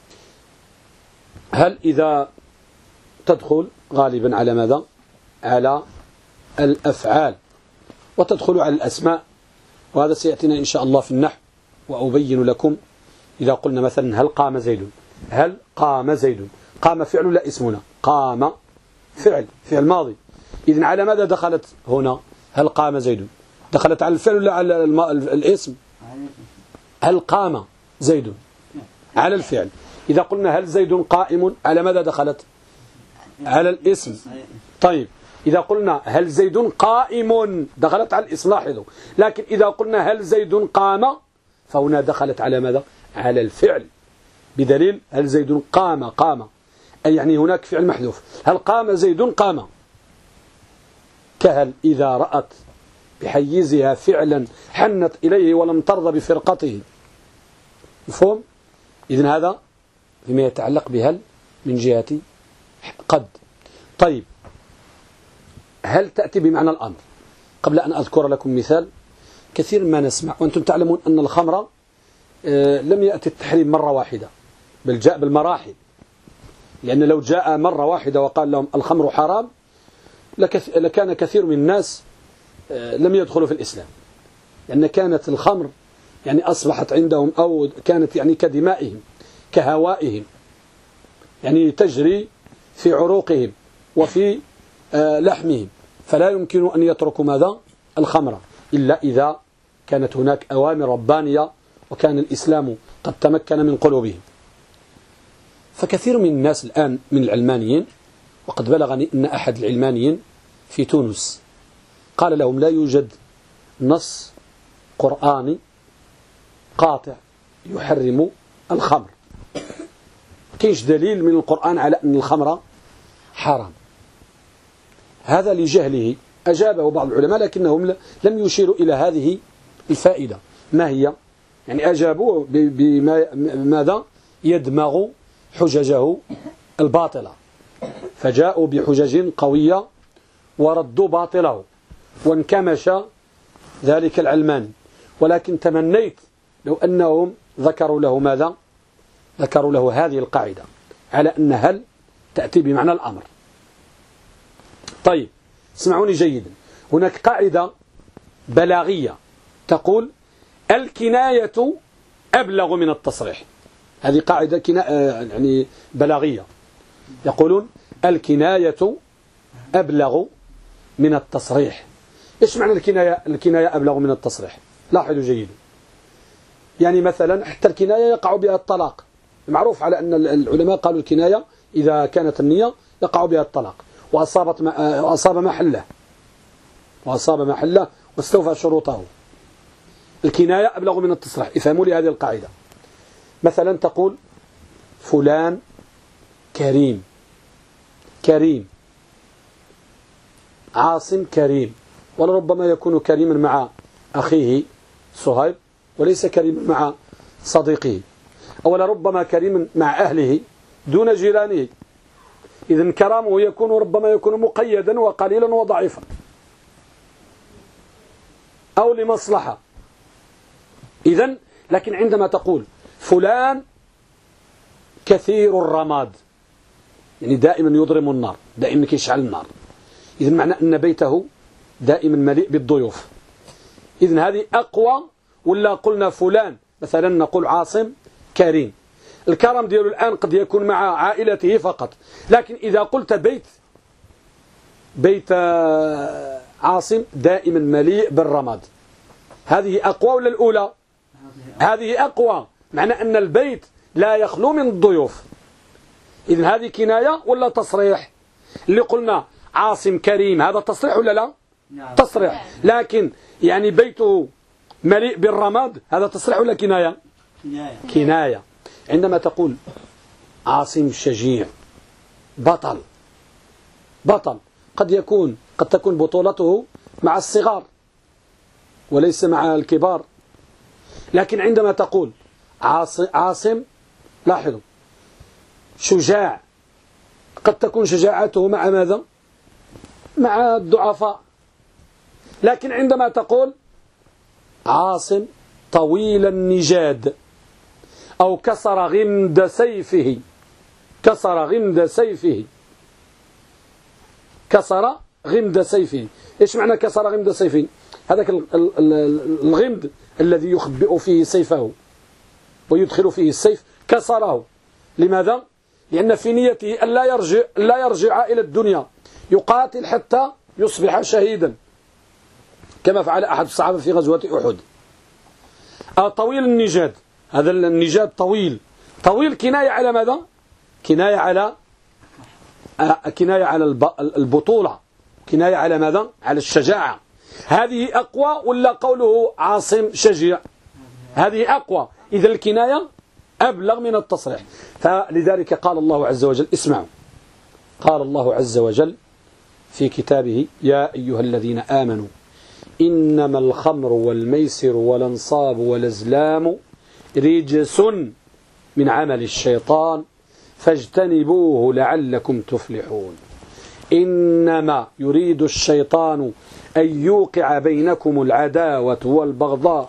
هل إذا تدخل غالبا على ماذا؟ على الأفعال، وتدخل على الأسماء، وهذا سيأتينا إن شاء الله في النحو، وأبين لكم. إذا قلنا مثلا هل قام زيد، هل قام زيد، قام فعل لا اسمنا، قام فعل ماضي. إذن على ماذا دخلت هنا هل قام زيد؟ دخلت على الفعل ولا على الاسم؟ هل قام زيد على الفعل. إذا قلنا هل زيد قائم، على ماذا دخلت؟ على الاسم. طيب، إذا قلنا هل زيد قائم دخلت على الاسم، لاحظوا. لكن إذا قلنا هل زيد قام فهنا دخلت على ماذا؟ على الفعل، بدليل هل زيد قام، أي يعني هناك فعل محذوف. هل قام زيد قام، كهل إذا رأت بحيزها فعلا حنت إليه ولم ترضى بفرقته. مفهوم؟ إذن هذا فيما يتعلق بهل من جهة قد. طيب، هل تأتي بمعنى الأمر؟ قبل أن أذكر لكم مثال، كثير ما نسمع، وأنتم تعلمون أن الخمر لم يأتي التحريم مرة واحدة، بل جاء بالمراحل. لأن لو جاء مرة واحدة وقال لهم الخمر حرام لكان كثير من الناس لم يدخلوا في الإسلام، لأن كانت الخمر يعني أصبحت عندهم، أو كانت يعني كدمائهم كهوائهم، يعني تجري في عروقهم وفي لحمهم، فلا يمكن أن يتركوا ماذا؟ الخمر، إلا إذا كانت هناك أوامر ربانية وكان الإسلام قد تمكن من قلوبهم. فكثير من الناس الآن من العلمانيين وقد بلغني أن أحد العلمانيين في تونس قال لهم لا يوجد نص قرآني قاطع يحرم الخمر، كيش دليل من القرآن على أن الخمر حرام. هذا لجهله أجابه بعض العلماء، لكنهم لم يشيروا إلى هذه الفائدة. ما هي؟ يعني أجابوا بماذا يدمغ حججه الباطلة، فجاءوا بحجج قوية وردوا باطله، وانكمش ذلك العلماني. ولكن تمنيت لو أنهم ذكروا له ماذا؟ ذكروا له هذه القاعدة على أن هل تأتي بمعنى الأمر. طيب اسمعوني جيدا، هناك قاعدة بلاغية تقول الكناية أبلغ من التصريح. هذه قاعدة يعني بلاغية، يقولون الكناية أبلغ من التصريح. إيش معنى الكناية أبلغ من التصريح؟ لاحظوا جيدا، يعني مثلا حتى الكناية يقع بها الطلاق، معروف على أن العلماء قالوا الكناية إذا كانت النية يقع بها الطلاق وأصاب محله واستوفى شروطه. الكناية أبلغ من التصريح. افهموا لي هذه القاعدة. مثلا تقول فلان كريم، عاصم كريم، ولربما يكون كريما مع أخيه صهيب وليس كريما مع صديقه، أو لربما كريما مع أهله دون جيرانه. إذن كرامه ربما يكون مقيدا وقليلا وضعيفا أو لمصلحة. إذن لكن عندما تقول فلان كثير الرماد، يعني دائما يضرم النار، دائما يشعل النار، إذن معنى أن بيته دائما مليء بالضيوف. إذن هذه أقوى. ولا قلنا فلان مثلا نقول عاصم كريم، الكرم دياله الآن قد يكون مع عائلته فقط، لكن إذا قلت بيت عاصم دائما مليء بالرماد، هذه أقوى ولا الأولى؟ هذه أقوى، معنى أن البيت لا يخلو من الضيوف. إذن هذه كناية ولا تصريح؟ اللي قلنا عاصم كريم هذا تصريح ولا لا؟ تصريح. لكن يعني بيته مليء بالرماد هذا تصريح ولا كناية؟ كناية. عندما تقول عاصم شجيع بطل قد تكون بطولته مع الصغار وليس مع الكبار. لكن عندما تقول عاصم لاحظوا شجاع، قد تكون شجاعته مع ماذا؟ مع الضعفاء. لكن عندما تقول عاصم طويل النجاد أو كسر غمد سيفه، إيش معنى كسر غمد سيفه؟ هذاك الغمد الذي يخبئ فيه سيفه ويدخل فيه السيف كسره. لماذا؟ لأن في نيته أن لا يرجع إلى الدنيا، يقاتل حتى يصبح شهيدا كما فعل أحد الصحابة في غزوة أحد. طويل النجاد، هذا النجاد طويل كناية على ماذا؟ كناية على البطولة، كناية على ماذا؟ على الشجاعة. هذه أقوى ولا قوله عاصم شجيع؟ هذه أقوى. إذا الكناية أبلغ من التصريح. فلذلك قال الله عز وجل، اسمعوا، قال الله عز وجل في كتابه: يا أيها الذين آمنوا إنما الخمر والميسر والأنصاب والأزلام رجس من عمل الشيطان فاجتنبوه لعلكم تفلحون. إنما يريد الشيطان أن يوقع بينكم العداوة والبغضاء.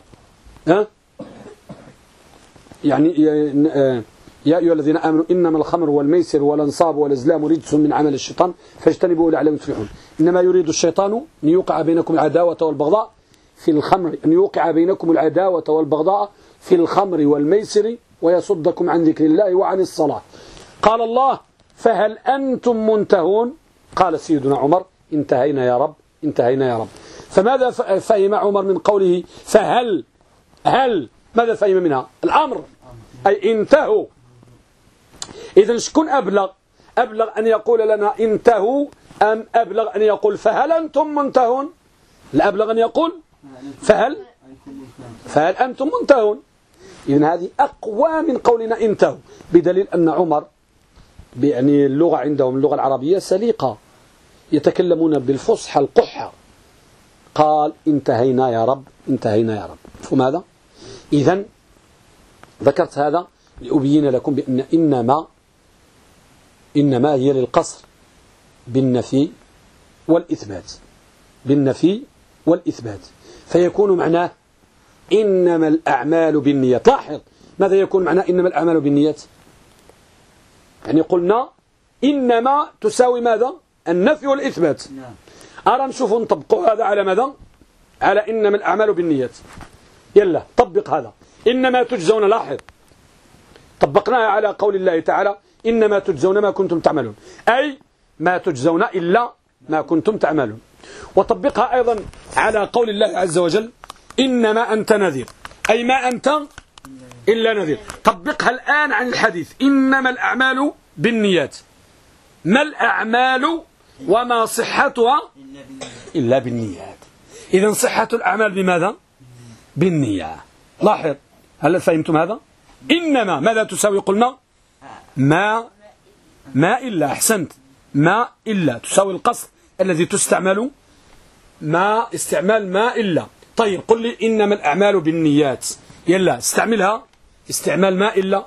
يعني يا أيها الذين آمنوا إنما الخمر والميسر والأنصاب والأزلام رجس من عمل الشيطان فاجتنبوه لعلكم تفلحون. إنما يريد الشيطان أن يوقع بينكم العداوة والبغضاء في الخمر، أن يوقع بينكم العداوة والبغضاء في الخمر والميسر ويصدكم عن ذكر الله وعن الصلاة. قال الله: فهل أنتم منتهون؟ قال سيدنا عمر: انتهينا يا رب، انتهينا يا رب. فماذا فهم عمر من قوله فهل؟ ماذا فهم منها؟ الأمر، أي انتهوا. إذن شكون أبلغ؟ أبلغ أن يقول لنا انتهوا أم أبلغ أن يقول فهل أنتم منتهون؟ الأبلغ أن يقول فهل أنتم منتهون. إذن هذه أقوى من قولنا انتهوا، بدليل أن عمر يعني اللغة عندهم اللغة العربية سليقة، يتكلمون بالفصحى القحة، قال انتهينا يا رب انتهينا يا رب. مفهوم هذا؟ إذن ذكرت هذا لأبين لكم بأن إنما هي للقصر بالنفي والإثبات، فيكون معناه إنما الأعمال بالنيات. لاحظ ماذا يكون معناه إنما الأعمال بالنيات؟ يعني قلنا إنما تساوي ماذا؟ النفي والإثبات. أرى نشوف نطبق هذا على ماذا؟ على إنما الأعمال بالنيات. يلا طبق هذا. إنما تجزون، لاحظ طبقناها على قول الله تعالى إنما تجزون ما كنتم تعملون، أي ما تجزون إلا ما كنتم تعملون. وطبقها أيضا على قول الله عز وجل إنما أنت نذير، أي ما أنت إلا نذير. طبقها الآن عن الحديث إنما الأعمال بالنيات، ما الأعمال وما صحتها إلا بالنيات. إذن صحة الأعمال بماذا؟ بالنية. لاحظ، هل فهمتم هذا؟ إنما ماذا تساوي؟ قلنا ما إلا، أحسنت، ما إلا تساوي القصر الذي تستعمل ما، استعمال ما إلا. طيب قل لي إنما الأعمال بالنيات، يلا استعملها استعمال ما إلا.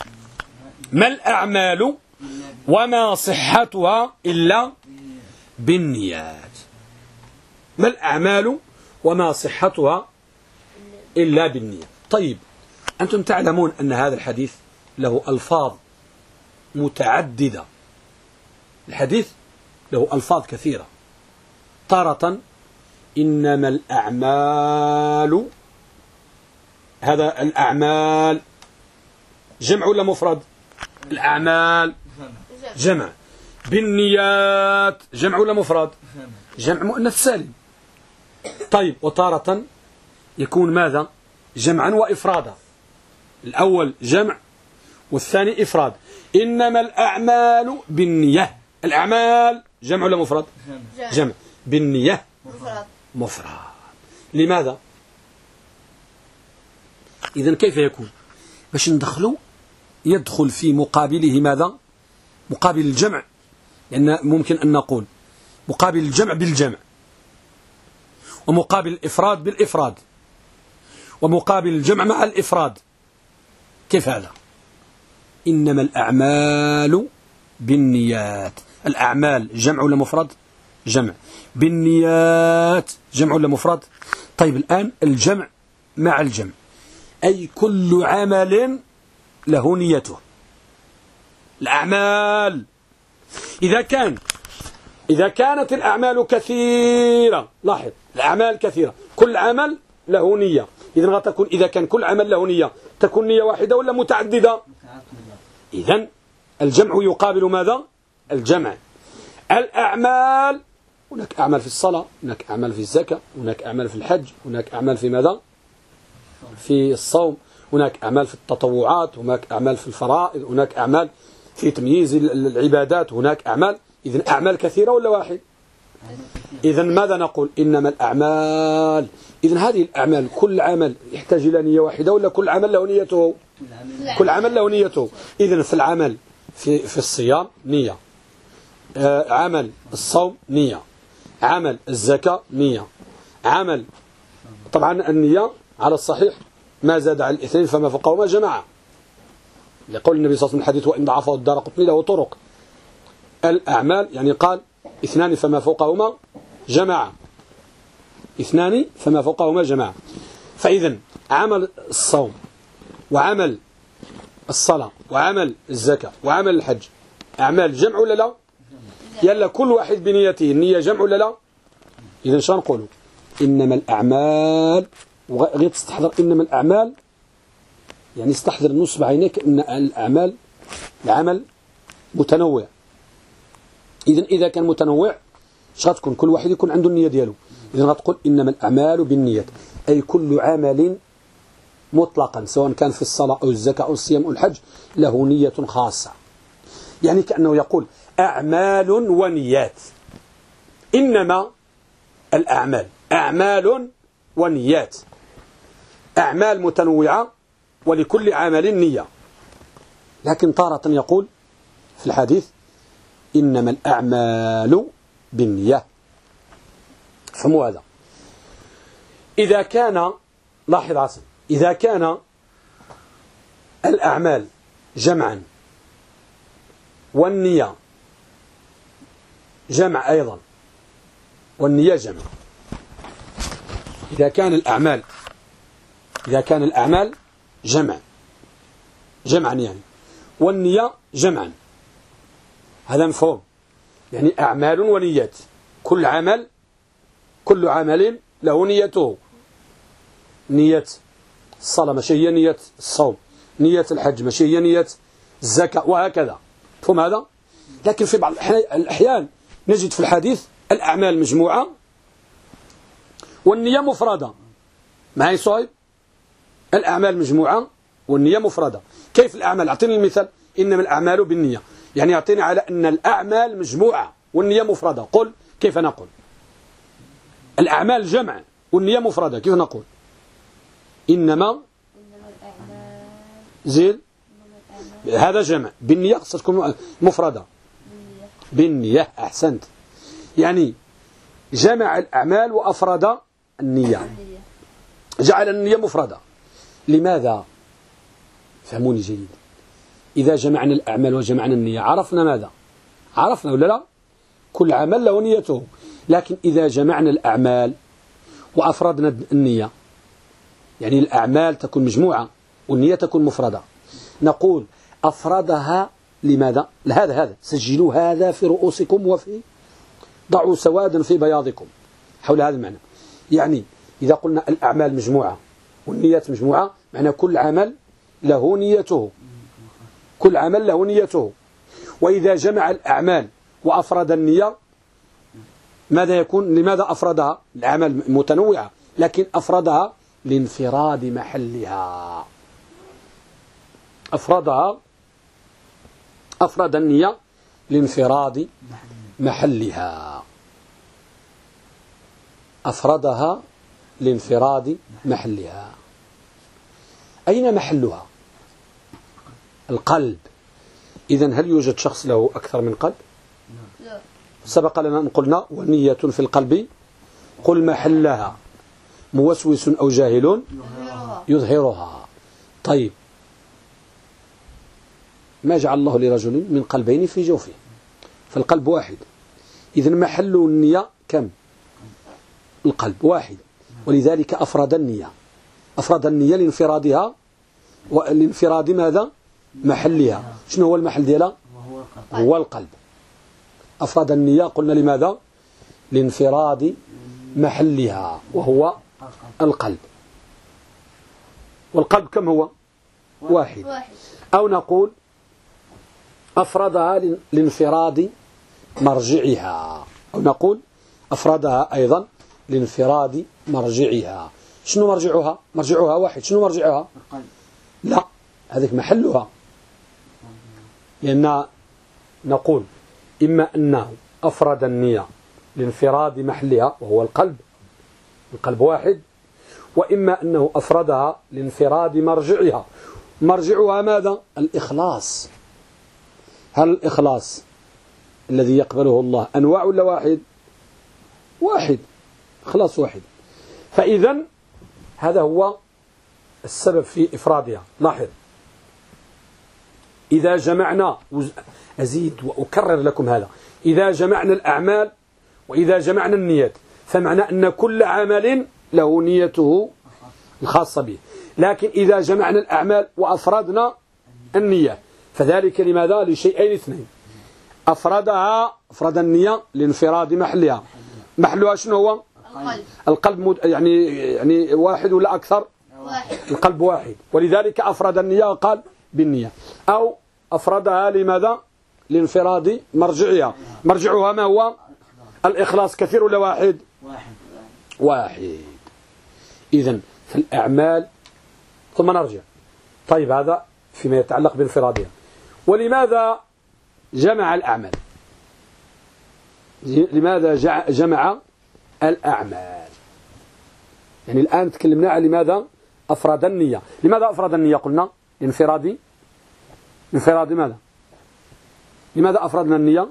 ما الأعمال وما صحتها إلا بالنيات، ما الأعمال وما صحتها إلا بالنية. طيب أنتم تعلمون أن هذا الحديث له ألفاظ متعددة، الحديث له ألفاظ كثيرة. تارة إنما الأعمال، هذا الأعمال جمع ولا مفرد؟ الأعمال جمع. بالنيات جمع ولا مفرد؟ جمع مؤنث سالم. طيب وتارة يكون ماذا؟ جمعا وإفرادا، الأول جمع والثاني إفراد. إنما الأعمال بالنية، الأعمال جمع ولا مفرد؟ جمع. بالنية مفرد. لماذا؟ إذن كيف يكون؟ باش ندخلوا يدخل في مقابله ماذا؟ مقابل الجمع، لأن ممكن أن نقول مقابل الجمع بالجمع، ومقابل الإفراد بالإفراد، ومقابل الجمع مع الإفراد. كيف هذا؟ إنما الأعمال بالنيات، الأعمال جمع ولا مفرد؟ جمع. بالنيات جمع ولا مفرد؟ طيب الآن الجمع مع الجمع، أي كل عمل له نيته. الأعمال إذا كانت الأعمال كثيرة، لاحظ الأعمال كثيرة، كل عمل له نية. إذن غتكون إذا كان كل عمل له نية تكون نية واحدة ولا متعددة؟ إذن الجمع يقابل ماذا؟ الجمع. الأعمال، هناك أعمال في الصلاة، هناك أعمال في الزكاة، هناك أعمال في الحج، هناك أعمال في ماذا؟ في الصوم، هناك أعمال في التطوعات، هناك أعمال في الفرائض، هناك أعمال في تمييز العبادات، هناك أعمال. إذن أعمال كثيرة ولا واحد؟ إذن ماذا نقول؟ إنما الأعمال. إذن هذه الأعمال كل عمل يحتاج إلى نية واحدة ولا كل عمل له نيته؟ كل عمل له نيته. إذن في العمل في الصيام نية، عمل الصوم نية، عمل الزكاة نية، عمل طبعا النية على الصحيح ما زاد على الاثنين فما فوقهما جماعة، يقول النبي صلى الله عليه وسلم الحديث وإن ضعفه الدارقطني له طرق. الأعمال يعني قال اثنان فما فوقهما جماعة، اثنان فما فوقهما جماعة. فإذا عمل الصوم وعمل الصلاة وعمل الزكاة وعمل الحج أعمال جمع ولا لا؟ يلا كل واحد بنيته، النية جمع ولا لا؟ إذا شو نقولوا؟ إنما الأعمال، وغير تستحضر إنما الأعمال يعني استحضر نصب عينيك أن الأعمال العمل متنوع. إذا كان متنوع ايش غتكون؟ كل واحد يكون عنده النية ديالو. إذا غتقول إنما الأعمال بالنيات، أي كل عمل مطلقا سواء كان في الصلاة أو الزكاة أو الصيام أو الحج له نية خاصة. يعني كأنه يقول أعمال ونيات، إنما الأعمال أعمال ونيات، أعمال متنوعة ولكل عمل نية. لكن تارة يقول في الحديث إنما الأعمال بالنية. فهموا هذا. إذا كان، لاحظ عاصم، إذا كان الأعمال جمعا والنية جمع أيضا، والنية جمع، إذا كان الأعمال جمعا يعني، والنية جمعا، هذا مفهوم. يعني أعمال ونيات، كل عمل له نيته. نية الصلاة ماشي هي نية الصوم، نية الحج ماشي هي نية الزكاة، وهكذا. فهم هذا؟ لكن في بعض الأحيان نجد في الحديث الأعمال مجموعة والنية مفردة. معي صاحب؟ الأعمال مجموعة والنية مفردة. كيف الأعمال؟ أعطيني المثال. إنما الأعمال بالنية، يعني أعطيني على أن الأعمال مجموعة والنية مفردة. قل كيف نقول؟ الأعمال جمع والنية مفردة، كيف نقول؟ إنما زيد هذا جمع، بالنية خصها تكون مفردة. بالنية، أحسنت. يعني جمع الأعمال وأفرد النية، جعل النية مفردة. لماذا؟ فهموني جيد. إذا جمعنا الأعمال وجمعنا النية عرفنا ماذا؟ عرفنا ولا لا؟ كل عمل له نيته. لكن إذا جمعنا الأعمال وأفردنا النية، يعني الأعمال تكون مجموعة والنية تكون مفردة، نقول أفردها. لماذا؟ هذا سجلوا هذا في رؤوسكم وفي ضعوا سوادا في بياضكم حول هذا المعنى. يعني إذا قلنا الأعمال مجموعة والنيات مجموعة، معنى كل عمل له نيته، كل عمل له نيته. وإذا جمع الأعمال وأفرد النية ماذا يكون؟ لماذا أفردها؟ الأعمال متنوعة لكن أفردها لانفراد محلها. أفرد النية لانفراد محلها. أفردها لانفراد محلها. أين محلها؟ القلب. إذن هل يوجد شخص له أكثر من قلب؟ لا. سبق لنا أن قلنا ونية في القلب قل محلها موسوس أو جاهل يظهرها. طيب، ما جعل الله لرجل من قلبين في جوفه، فالقلب واحد. إذن محل النية كم؟ القلب واحد. ولذلك أفرد النية لانفرادها ولانفراد ماذا؟ محلها. شنو هو المحل ديالها؟ هو القلب. أفرد النية قلنا لماذا؟ لانفراد محلها وهو القلب. والقلب كم هو؟ واحد. أو نقول أفردها لانفراد مرجعها، أو نقول أفردها أيضا لانفراد مرجعها. شنو مرجعها؟ مرجعها واحد. شنو مرجعها؟ القلب. لا، هذيك محلها. لأن نقول إما أنه أفرد النية لانفراد محلها وهو القلب واحد، وإما أنه أفردها لانفراد مرجعها. مرجعها ماذا؟ الإخلاص. هل الإخلاص الذي يقبله الله أنواع ولا واحد؟ واحد، إخلاص واحد. فإذا هذا هو السبب في إفرادها. لاحظ، إذا جمعنا، أزيد وأكرر لكم هذا، إذا جمعنا الأعمال وإذا جمعنا النيات فمعنى أن كل عمل له نيته الخاصة به. لكن إذا جمعنا الأعمال وأفردنا النية فذلك لماذا؟ لشيئين اثنين. أفرد النية لانفراد محلها. محلها شنو هو؟ القلب. يعني واحد ولا أكثر؟ واحد. القلب واحد، ولذلك أفرد النية وقال بالنية. أو أفردها لماذا؟ لانفراد مرجعها. مرجعها ما هو؟ الإخلاص. كثير ولا واحد؟ واحد. إذن فالأعمال، ثم نرجع. طيب، هذا فيما يتعلق بانفرادها. ولماذا جمع الأعمال؟ لماذا جمع الأعمال؟ يعني الآن تكلمنا عن لماذا أفراد النية. لماذا أفراد النية؟ قلنا انفراد ماذا؟ لماذا أفردنا النية؟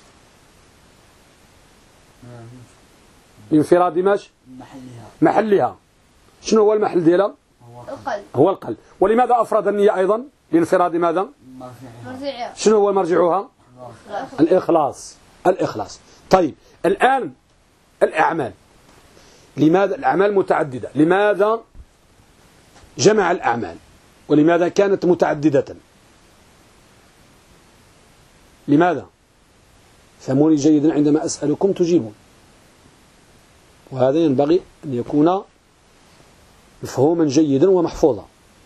انفراد ماش محلها. شنو هو المحل ديالها؟ هو القلب. ولماذا أفرد النية أيضا؟ لانفراد ماذا؟ شنو هو مرجعها؟ الإخلاص. طيب الآن الأعمال، لماذا الأعمال متعددة؟ لماذا جمع الأعمال؟ ولماذا كانت متعددة؟ لماذا؟ فهموني جيدا عندما أسألكم تجيبون، وهذا ينبغي أن يكون مفهوما جيدا ومحفوظا.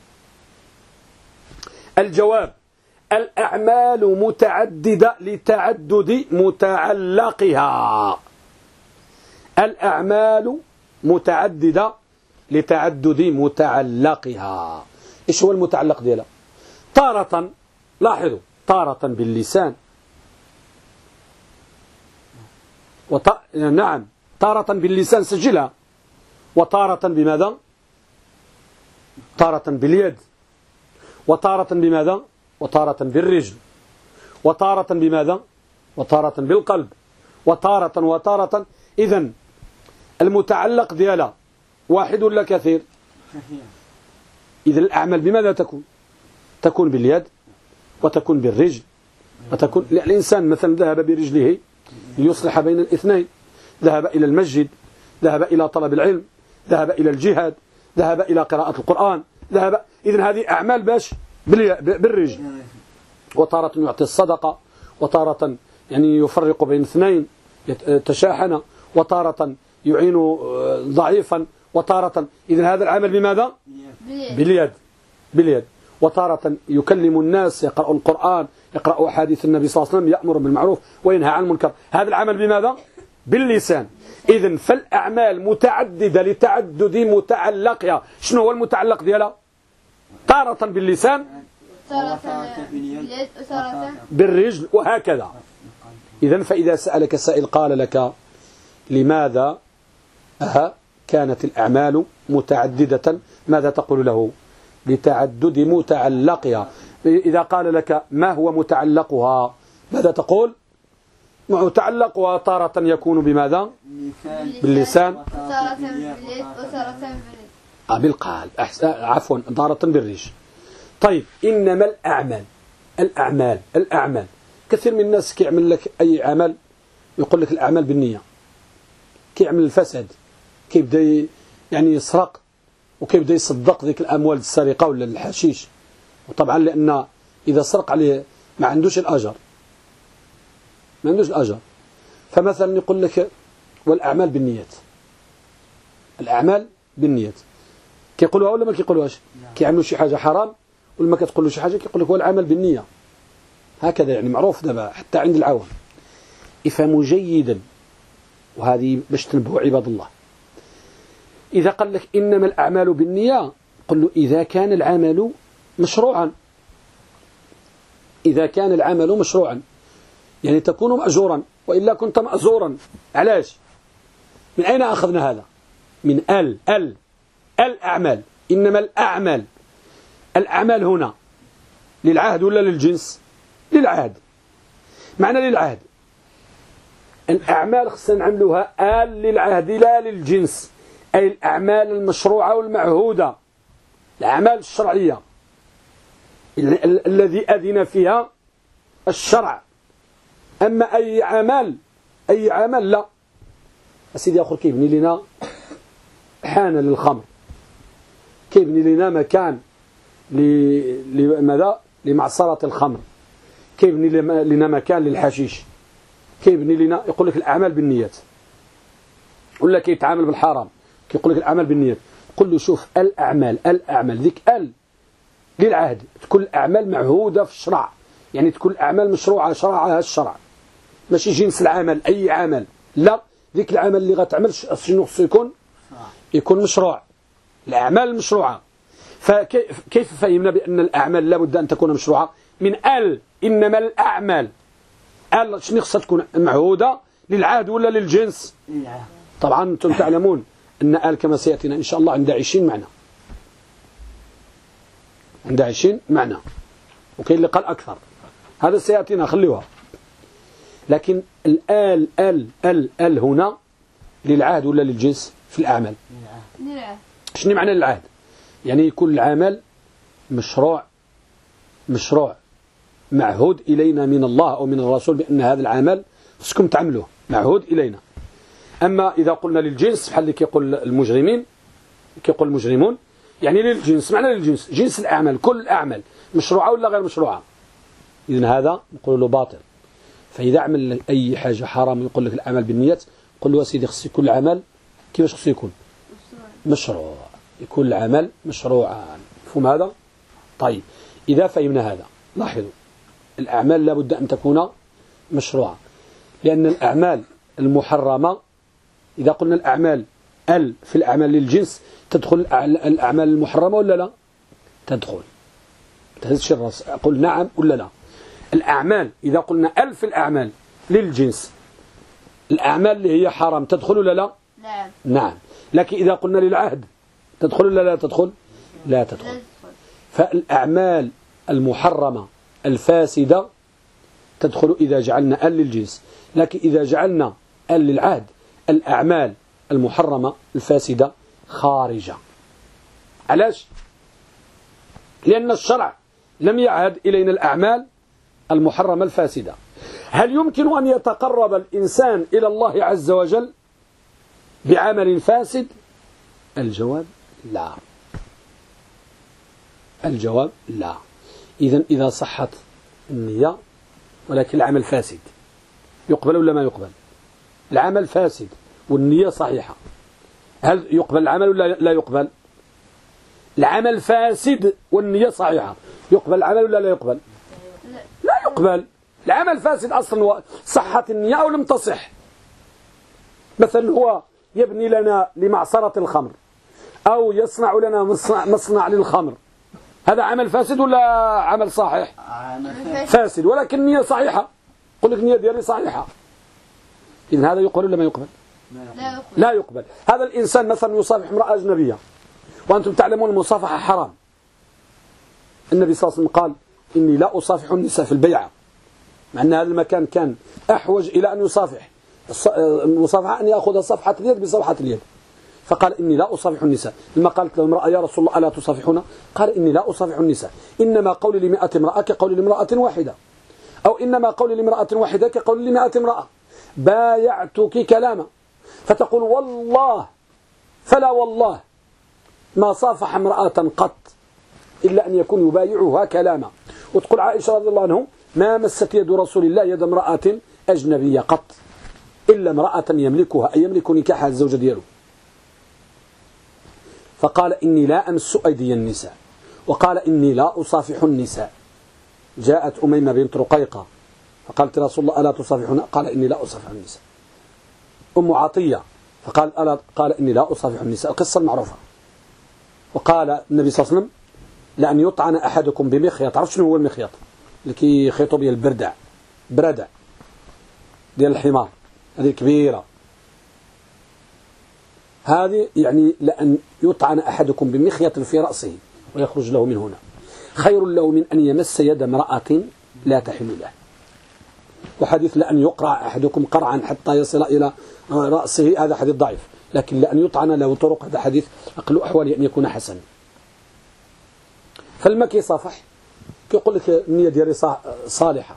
الجواب: الأعمال متعددة لتعدد متعلقها. الأعمال متعددة لتعدد متعلقها. إيش هو المتعلق ديالها؟ تارة، لاحظوا، تارة باللسان، نعم، تارة باللسان سجلها، وتارة بماذا؟ تارة باليد، وتارة بماذا؟ وتارة بالرجل، وتارة بماذا؟ وتارة بالقلب، وتارة. إذن المتعلق ديالها واحد ولا كثير؟ إذن الأعمال بماذا تكون؟ تكون باليد، وتكون بالرجل، وتكون الإنسان مثلا ذهب برجله ليصلح بين الاثنين، ذهب إلى المسجد، ذهب إلى طلب العلم، ذهب إلى الجهاد، ذهب إلى قراءة القرآن، إذن هذه أعمال باش بالرجل. وتارة يعطي الصدقة، وتارة يعني يفرق بين اثنين تشاحن، وتارة يعين ضعيفا، وتارة. إذن هذا العمل بماذا؟ باليد. وتارة يكلم الناس، يقرأ القرآن، يقرأ أحاديث النبي صلى الله عليه وسلم، يأمر بالمعروف وينهى عن المنكر. هذا العمل بماذا؟ باللسان. إذن فالأعمال متعددة لتعدد متعلقها. شنو هو المتعلق ديالها؟ تارة باللسان، بالرجل، وهكذا. إذن فإذا سألك سائل قال لك لماذا كانت الأعمال متعددة، ماذا تقول له؟ لتعدد متعلقها. إذا قال لك ما هو متعلقها، ماذا تقول؟ متعلقها تارة يكون بماذا؟ باللسان، بالقلب، عفوا، تارة بالرجل. طيب إنما الأعمال كثير من الناس كيعمل لك أي عمل يقول لك الأعمال بالنية، كيعمل الفساد، كيبدا يعني يسرق، وكيبدا يصدق ذيك الأموال السرقة ولا الحشيش، وطبعا لأن إذا سرق عليه ما عندوش الأجر، فمثلا يقول لك والأعمال بالنيات، الأعمال بالنيات، كيقولوها ولا ما كيقولوهاش؟ كيعملوا شي حاجة حرام ولما كتقول له شي حاجة كيقول لك هو العمل بالنية، هكذا يعني معروف دابا حتى عند العوام. افهموا جيدا، وهذه باش تنبهوا عباد الله. إذا قال لك إنما الأعمال بالنية، قل له إذا كان العمل مشروعا، يعني تكون مأجورا، وإلا كنت مأزورا. علاش؟ من أين أخذنا هذا؟ من الأعمال. إنما الأعمال هنا للعهد ولا للجنس؟ للعهد. معنى للعهد، الأعمال خصنا نعملوها للعهد لا للجنس، أي الأعمال المشروعة والمعهودة، الأعمال الشرعية الذي أذن فيها الشرع. أما أي عمل لا. أسيدي أخر كيبني لنا حانة للخمر، كيبني لنا مكان لماذا؟ لمعصرة الخمر، كيبني لنا مكان للحشيش، كيبني لنا، يقول لك الأعمال بالنيات. ولا كيتعامل بالحرام كيقول لك الأعمال بالنيات. قل له شوف، الأعمال ذيك للعهد، تكون الأعمال معهودة في الشرع، يعني تكون الأعمال مشروعة شرعها الشرع، ماشي جنس العمل أي عمل، لا، ذيك العمل اللي غتعمل شنو خصو يكون مشروع، الأعمال المشروعة. فكيف فهمنا بأن الأعمال لابد أن تكون مشروعة؟ من إنما الأعمال الآل شنو خصها تكون معهودة للعهد ولا للجنس؟ طبعا أنتم تعلمون أن آل كما سيأتينا إن شاء الله عندها 20 معنى، عندها 20 معنى، وكاين اللي قال أكثر، هذا سيأتينا خليوها. لكن الآل ال هنا للعهد ولا للجنس في الأعمال؟ للعهد. شنو معنى للعهد؟ يعني يكون العمل مشروع معهود إلينا من الله أو من الرسول بأن هذا العمل خصكم تعملوه، معهود إلينا. أما إذا قلنا للجنس بحال اللي كيقول المجرمون يعني للجنس، معنى للجنس جنس الأعمال، كل الأعمال مشروعة ولا غير مشروعة، إذن هذا نقول له باطل. فإذا عمل أي حاجة حرام يقول لك العمل بالنيات، قل له سيدي خص كل عمل كيفاش خصو يكون مشروع، يكون العمل مشروعا. مفهوم هذا؟ طيب إذا فهمنا هذا لاحظوا الأعمال لابد أن تكون مشروعة، لأن الأعمال المحرمة إذا قلنا الأعمال في الأعمال للجنس تدخل الأعمال المحرمة ولا لا؟ تدخل. تهزش الرأس، أقول نعم ولا لا؟ الأعمال إذا قلنا في الأعمال للجنس الأعمال اللي هي حرام تدخل ولا لا؟ نعم. لكن إذا قلنا للعهد تدخل ولا لا تدخل؟ لا تدخل. فالأعمال المحرمة الفاسدة تدخل إذا جعلنا للجنس، لكن إذا جعلنا للعهد الأعمال المحرمة الفاسدة خارجة. علاش؟ لأن الشرع لم يعهد إلينا الأعمال المحرمة الفاسدة. هل يمكن أن يتقرب الإنسان إلى الله عز وجل بعمل فاسد؟ الجواب لا. الجواب لا. إذا صحت النية ولكن العمل فاسد يقبل ولا ما يقبل؟ العمل فاسد والنية صحيحة، هل يقبل العمل ولا لا يقبل؟ العمل فاسد والنية صحيحة، يقبل العمل ولا لا يقبل؟ لا يقبل. العمل فاسد أصلا، صحت النية أو لم تصح. مثلا هو يبني لنا لمعصرة الخمر أو يصنع لنا مصنع للخمر، هذا عمل فاسد ولا عمل صحيح؟ فاسد، ولكن النية صحيحة، قل لك النية ديالي صحيحة. إذن هذا يقبل ولا ما يقبل؟ لا يقبل. هذا الإنسان مثلا يصافح امرأة أجنبية وأنتم تعلمون المصافحة حرام. النبي صلى الله عليه وسلم قال إني لا أصافح النساء في البيعة، مع أن هذا المكان كان أحوج إلى أن يصافح. المصافحة أن يأخذ صفحة اليد بصفحة اليد، فقال إني لا أصافح النساء. لما قالت له امرأة يا رسول الله ألا تصافحنا؟ قال إني لا أصافح النساء، إنما قولي ل100 امرأة كقولي لامرأة واحدة، أو إنما قولي لامرأة واحدة كقولي ل100 امرأة. بايعتك كلاما، فتقول والله فلا والله ما صافح امرأة قط إلا أن يكون يبايعها كلاما. وتقول عائشة رضي الله عنه ما مست يد رسول الله يد امرأة أجنبية قط إلا امرأة يملكها، أي يملك نكاحها الزوجة دياله. فقال إني لا أمس أيدي النساء، وقال إني لا أصافح النساء. جاءت أميمة بنت رقيقة فقالت رسول الله ألا تصافحنا؟ قال إني لا أصافح النساء. أم عطية قال إني لا أصافح النساء، القصة المعروفة. وقال النبي صلى الله عليه وسلم لأن يطعن أحدكم بمخيط. عرفت شنو هو المخيط؟ اللي كيخيطوا به بردع ديال الحمار، هذه كبيرة، هذه يعني لأن يطعن أحدكم بمخيط في رأسه ويخرج له من هنا خير له من أن يمس يد امرأة لا تحل له. وحديث لأن يقرع أحدكم قرعا حتى يصل إلى رأسه، هذا حديث ضعيف، لكن لأن يطعن له طرق، هذا حديث أقل أحوال أن يكون حسن. فالما كيصافح كيقول لك النية ديالي صالحة،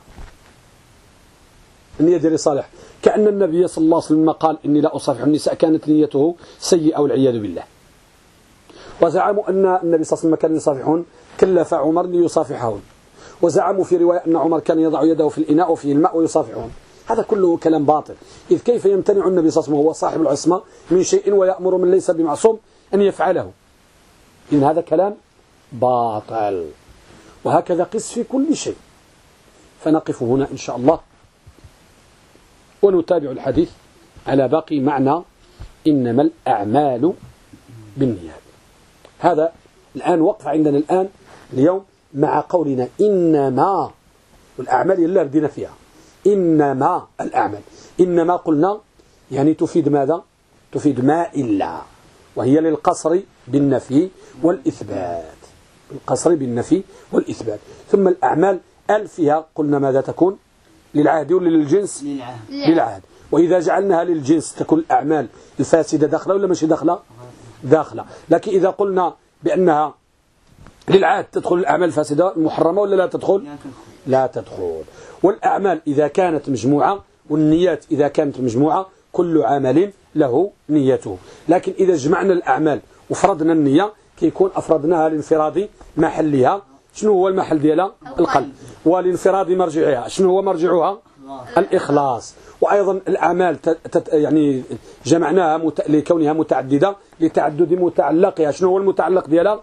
النية ديالي صالحة، كأن النبي صلى الله عليه وسلم قال إني لا أصافح النساء كانت نيته سيئة والعياذ بالله. وزعموا أن النبي صلى الله عليه وسلم كان يصافحون كلف عمر ليصافحهم، وزعموا في رواية أن عمر كان يضع يده في الإناء وفيه الماء ويصافحهم. هذا كله كلام باطل، إذ كيف يمتنع النبي صلى الله عليه وسلم وهو صاحب العصمة من شيء ويأمر من ليس بمعصوم أن يفعله؟ إن هذا كلام باطل. وهكذا قس في كل شيء. فنقف هنا إن شاء الله ونتابع الحديث على باقي معنى إنما الأعمال بالنيات. هذا الآن وقف عندنا اليوم مع قولنا إنما، والأعمال اللي بدينا فيها إنما الأعمال. إنما قلنا يعني تفيد ماذا؟ تفيد ما إلا، وهي للقصر بالنفي والإثبات. القصر بالنفي والإثبات. ثم الأعمال ال فيها قلنا ماذا تكون؟ للعهد ولا للجنس؟ للعهد. وإذا جعلناها للجنس تكون الأعمال الفاسدة داخلة ولا مش داخلة؟ داخلة. لكن إذا قلنا بأنها للعهد تدخل الأعمال الفاسدة محرمة ولا لا تدخل؟ لا تدخل. والأعمال إذا كانت مجموعة والنيات إذا كانت مجموعة كل عمل له نيته. لكن إذا جمعنا الأعمال وفرضنا النية كيكون أفرضناها لانفراد محلها. شنو هو المحل ديالها؟ القلب. ولانفراد مرجعها شنو هو مرجعها؟ الإخلاص. وأيضا الأعمال يعني جمعناها لكونها متعددة لتعدد متعلقها. شنو هو المتعلق ديالها؟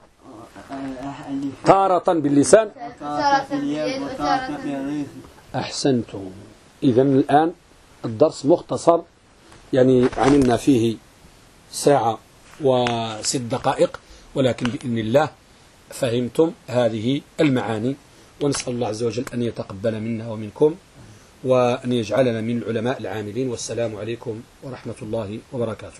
تارة باللسان أحسنتم. إذن الآن الدرس مختصر، يعني عملنا فيه 1 ساعة و6 دقائق، ولكن بإذن الله فهمتم هذه المعاني، ونسأل الله عز وجل أن يتقبل منا ومنكم وأن يجعلنا من العلماء العاملين. والسلام عليكم ورحمة الله وبركاته.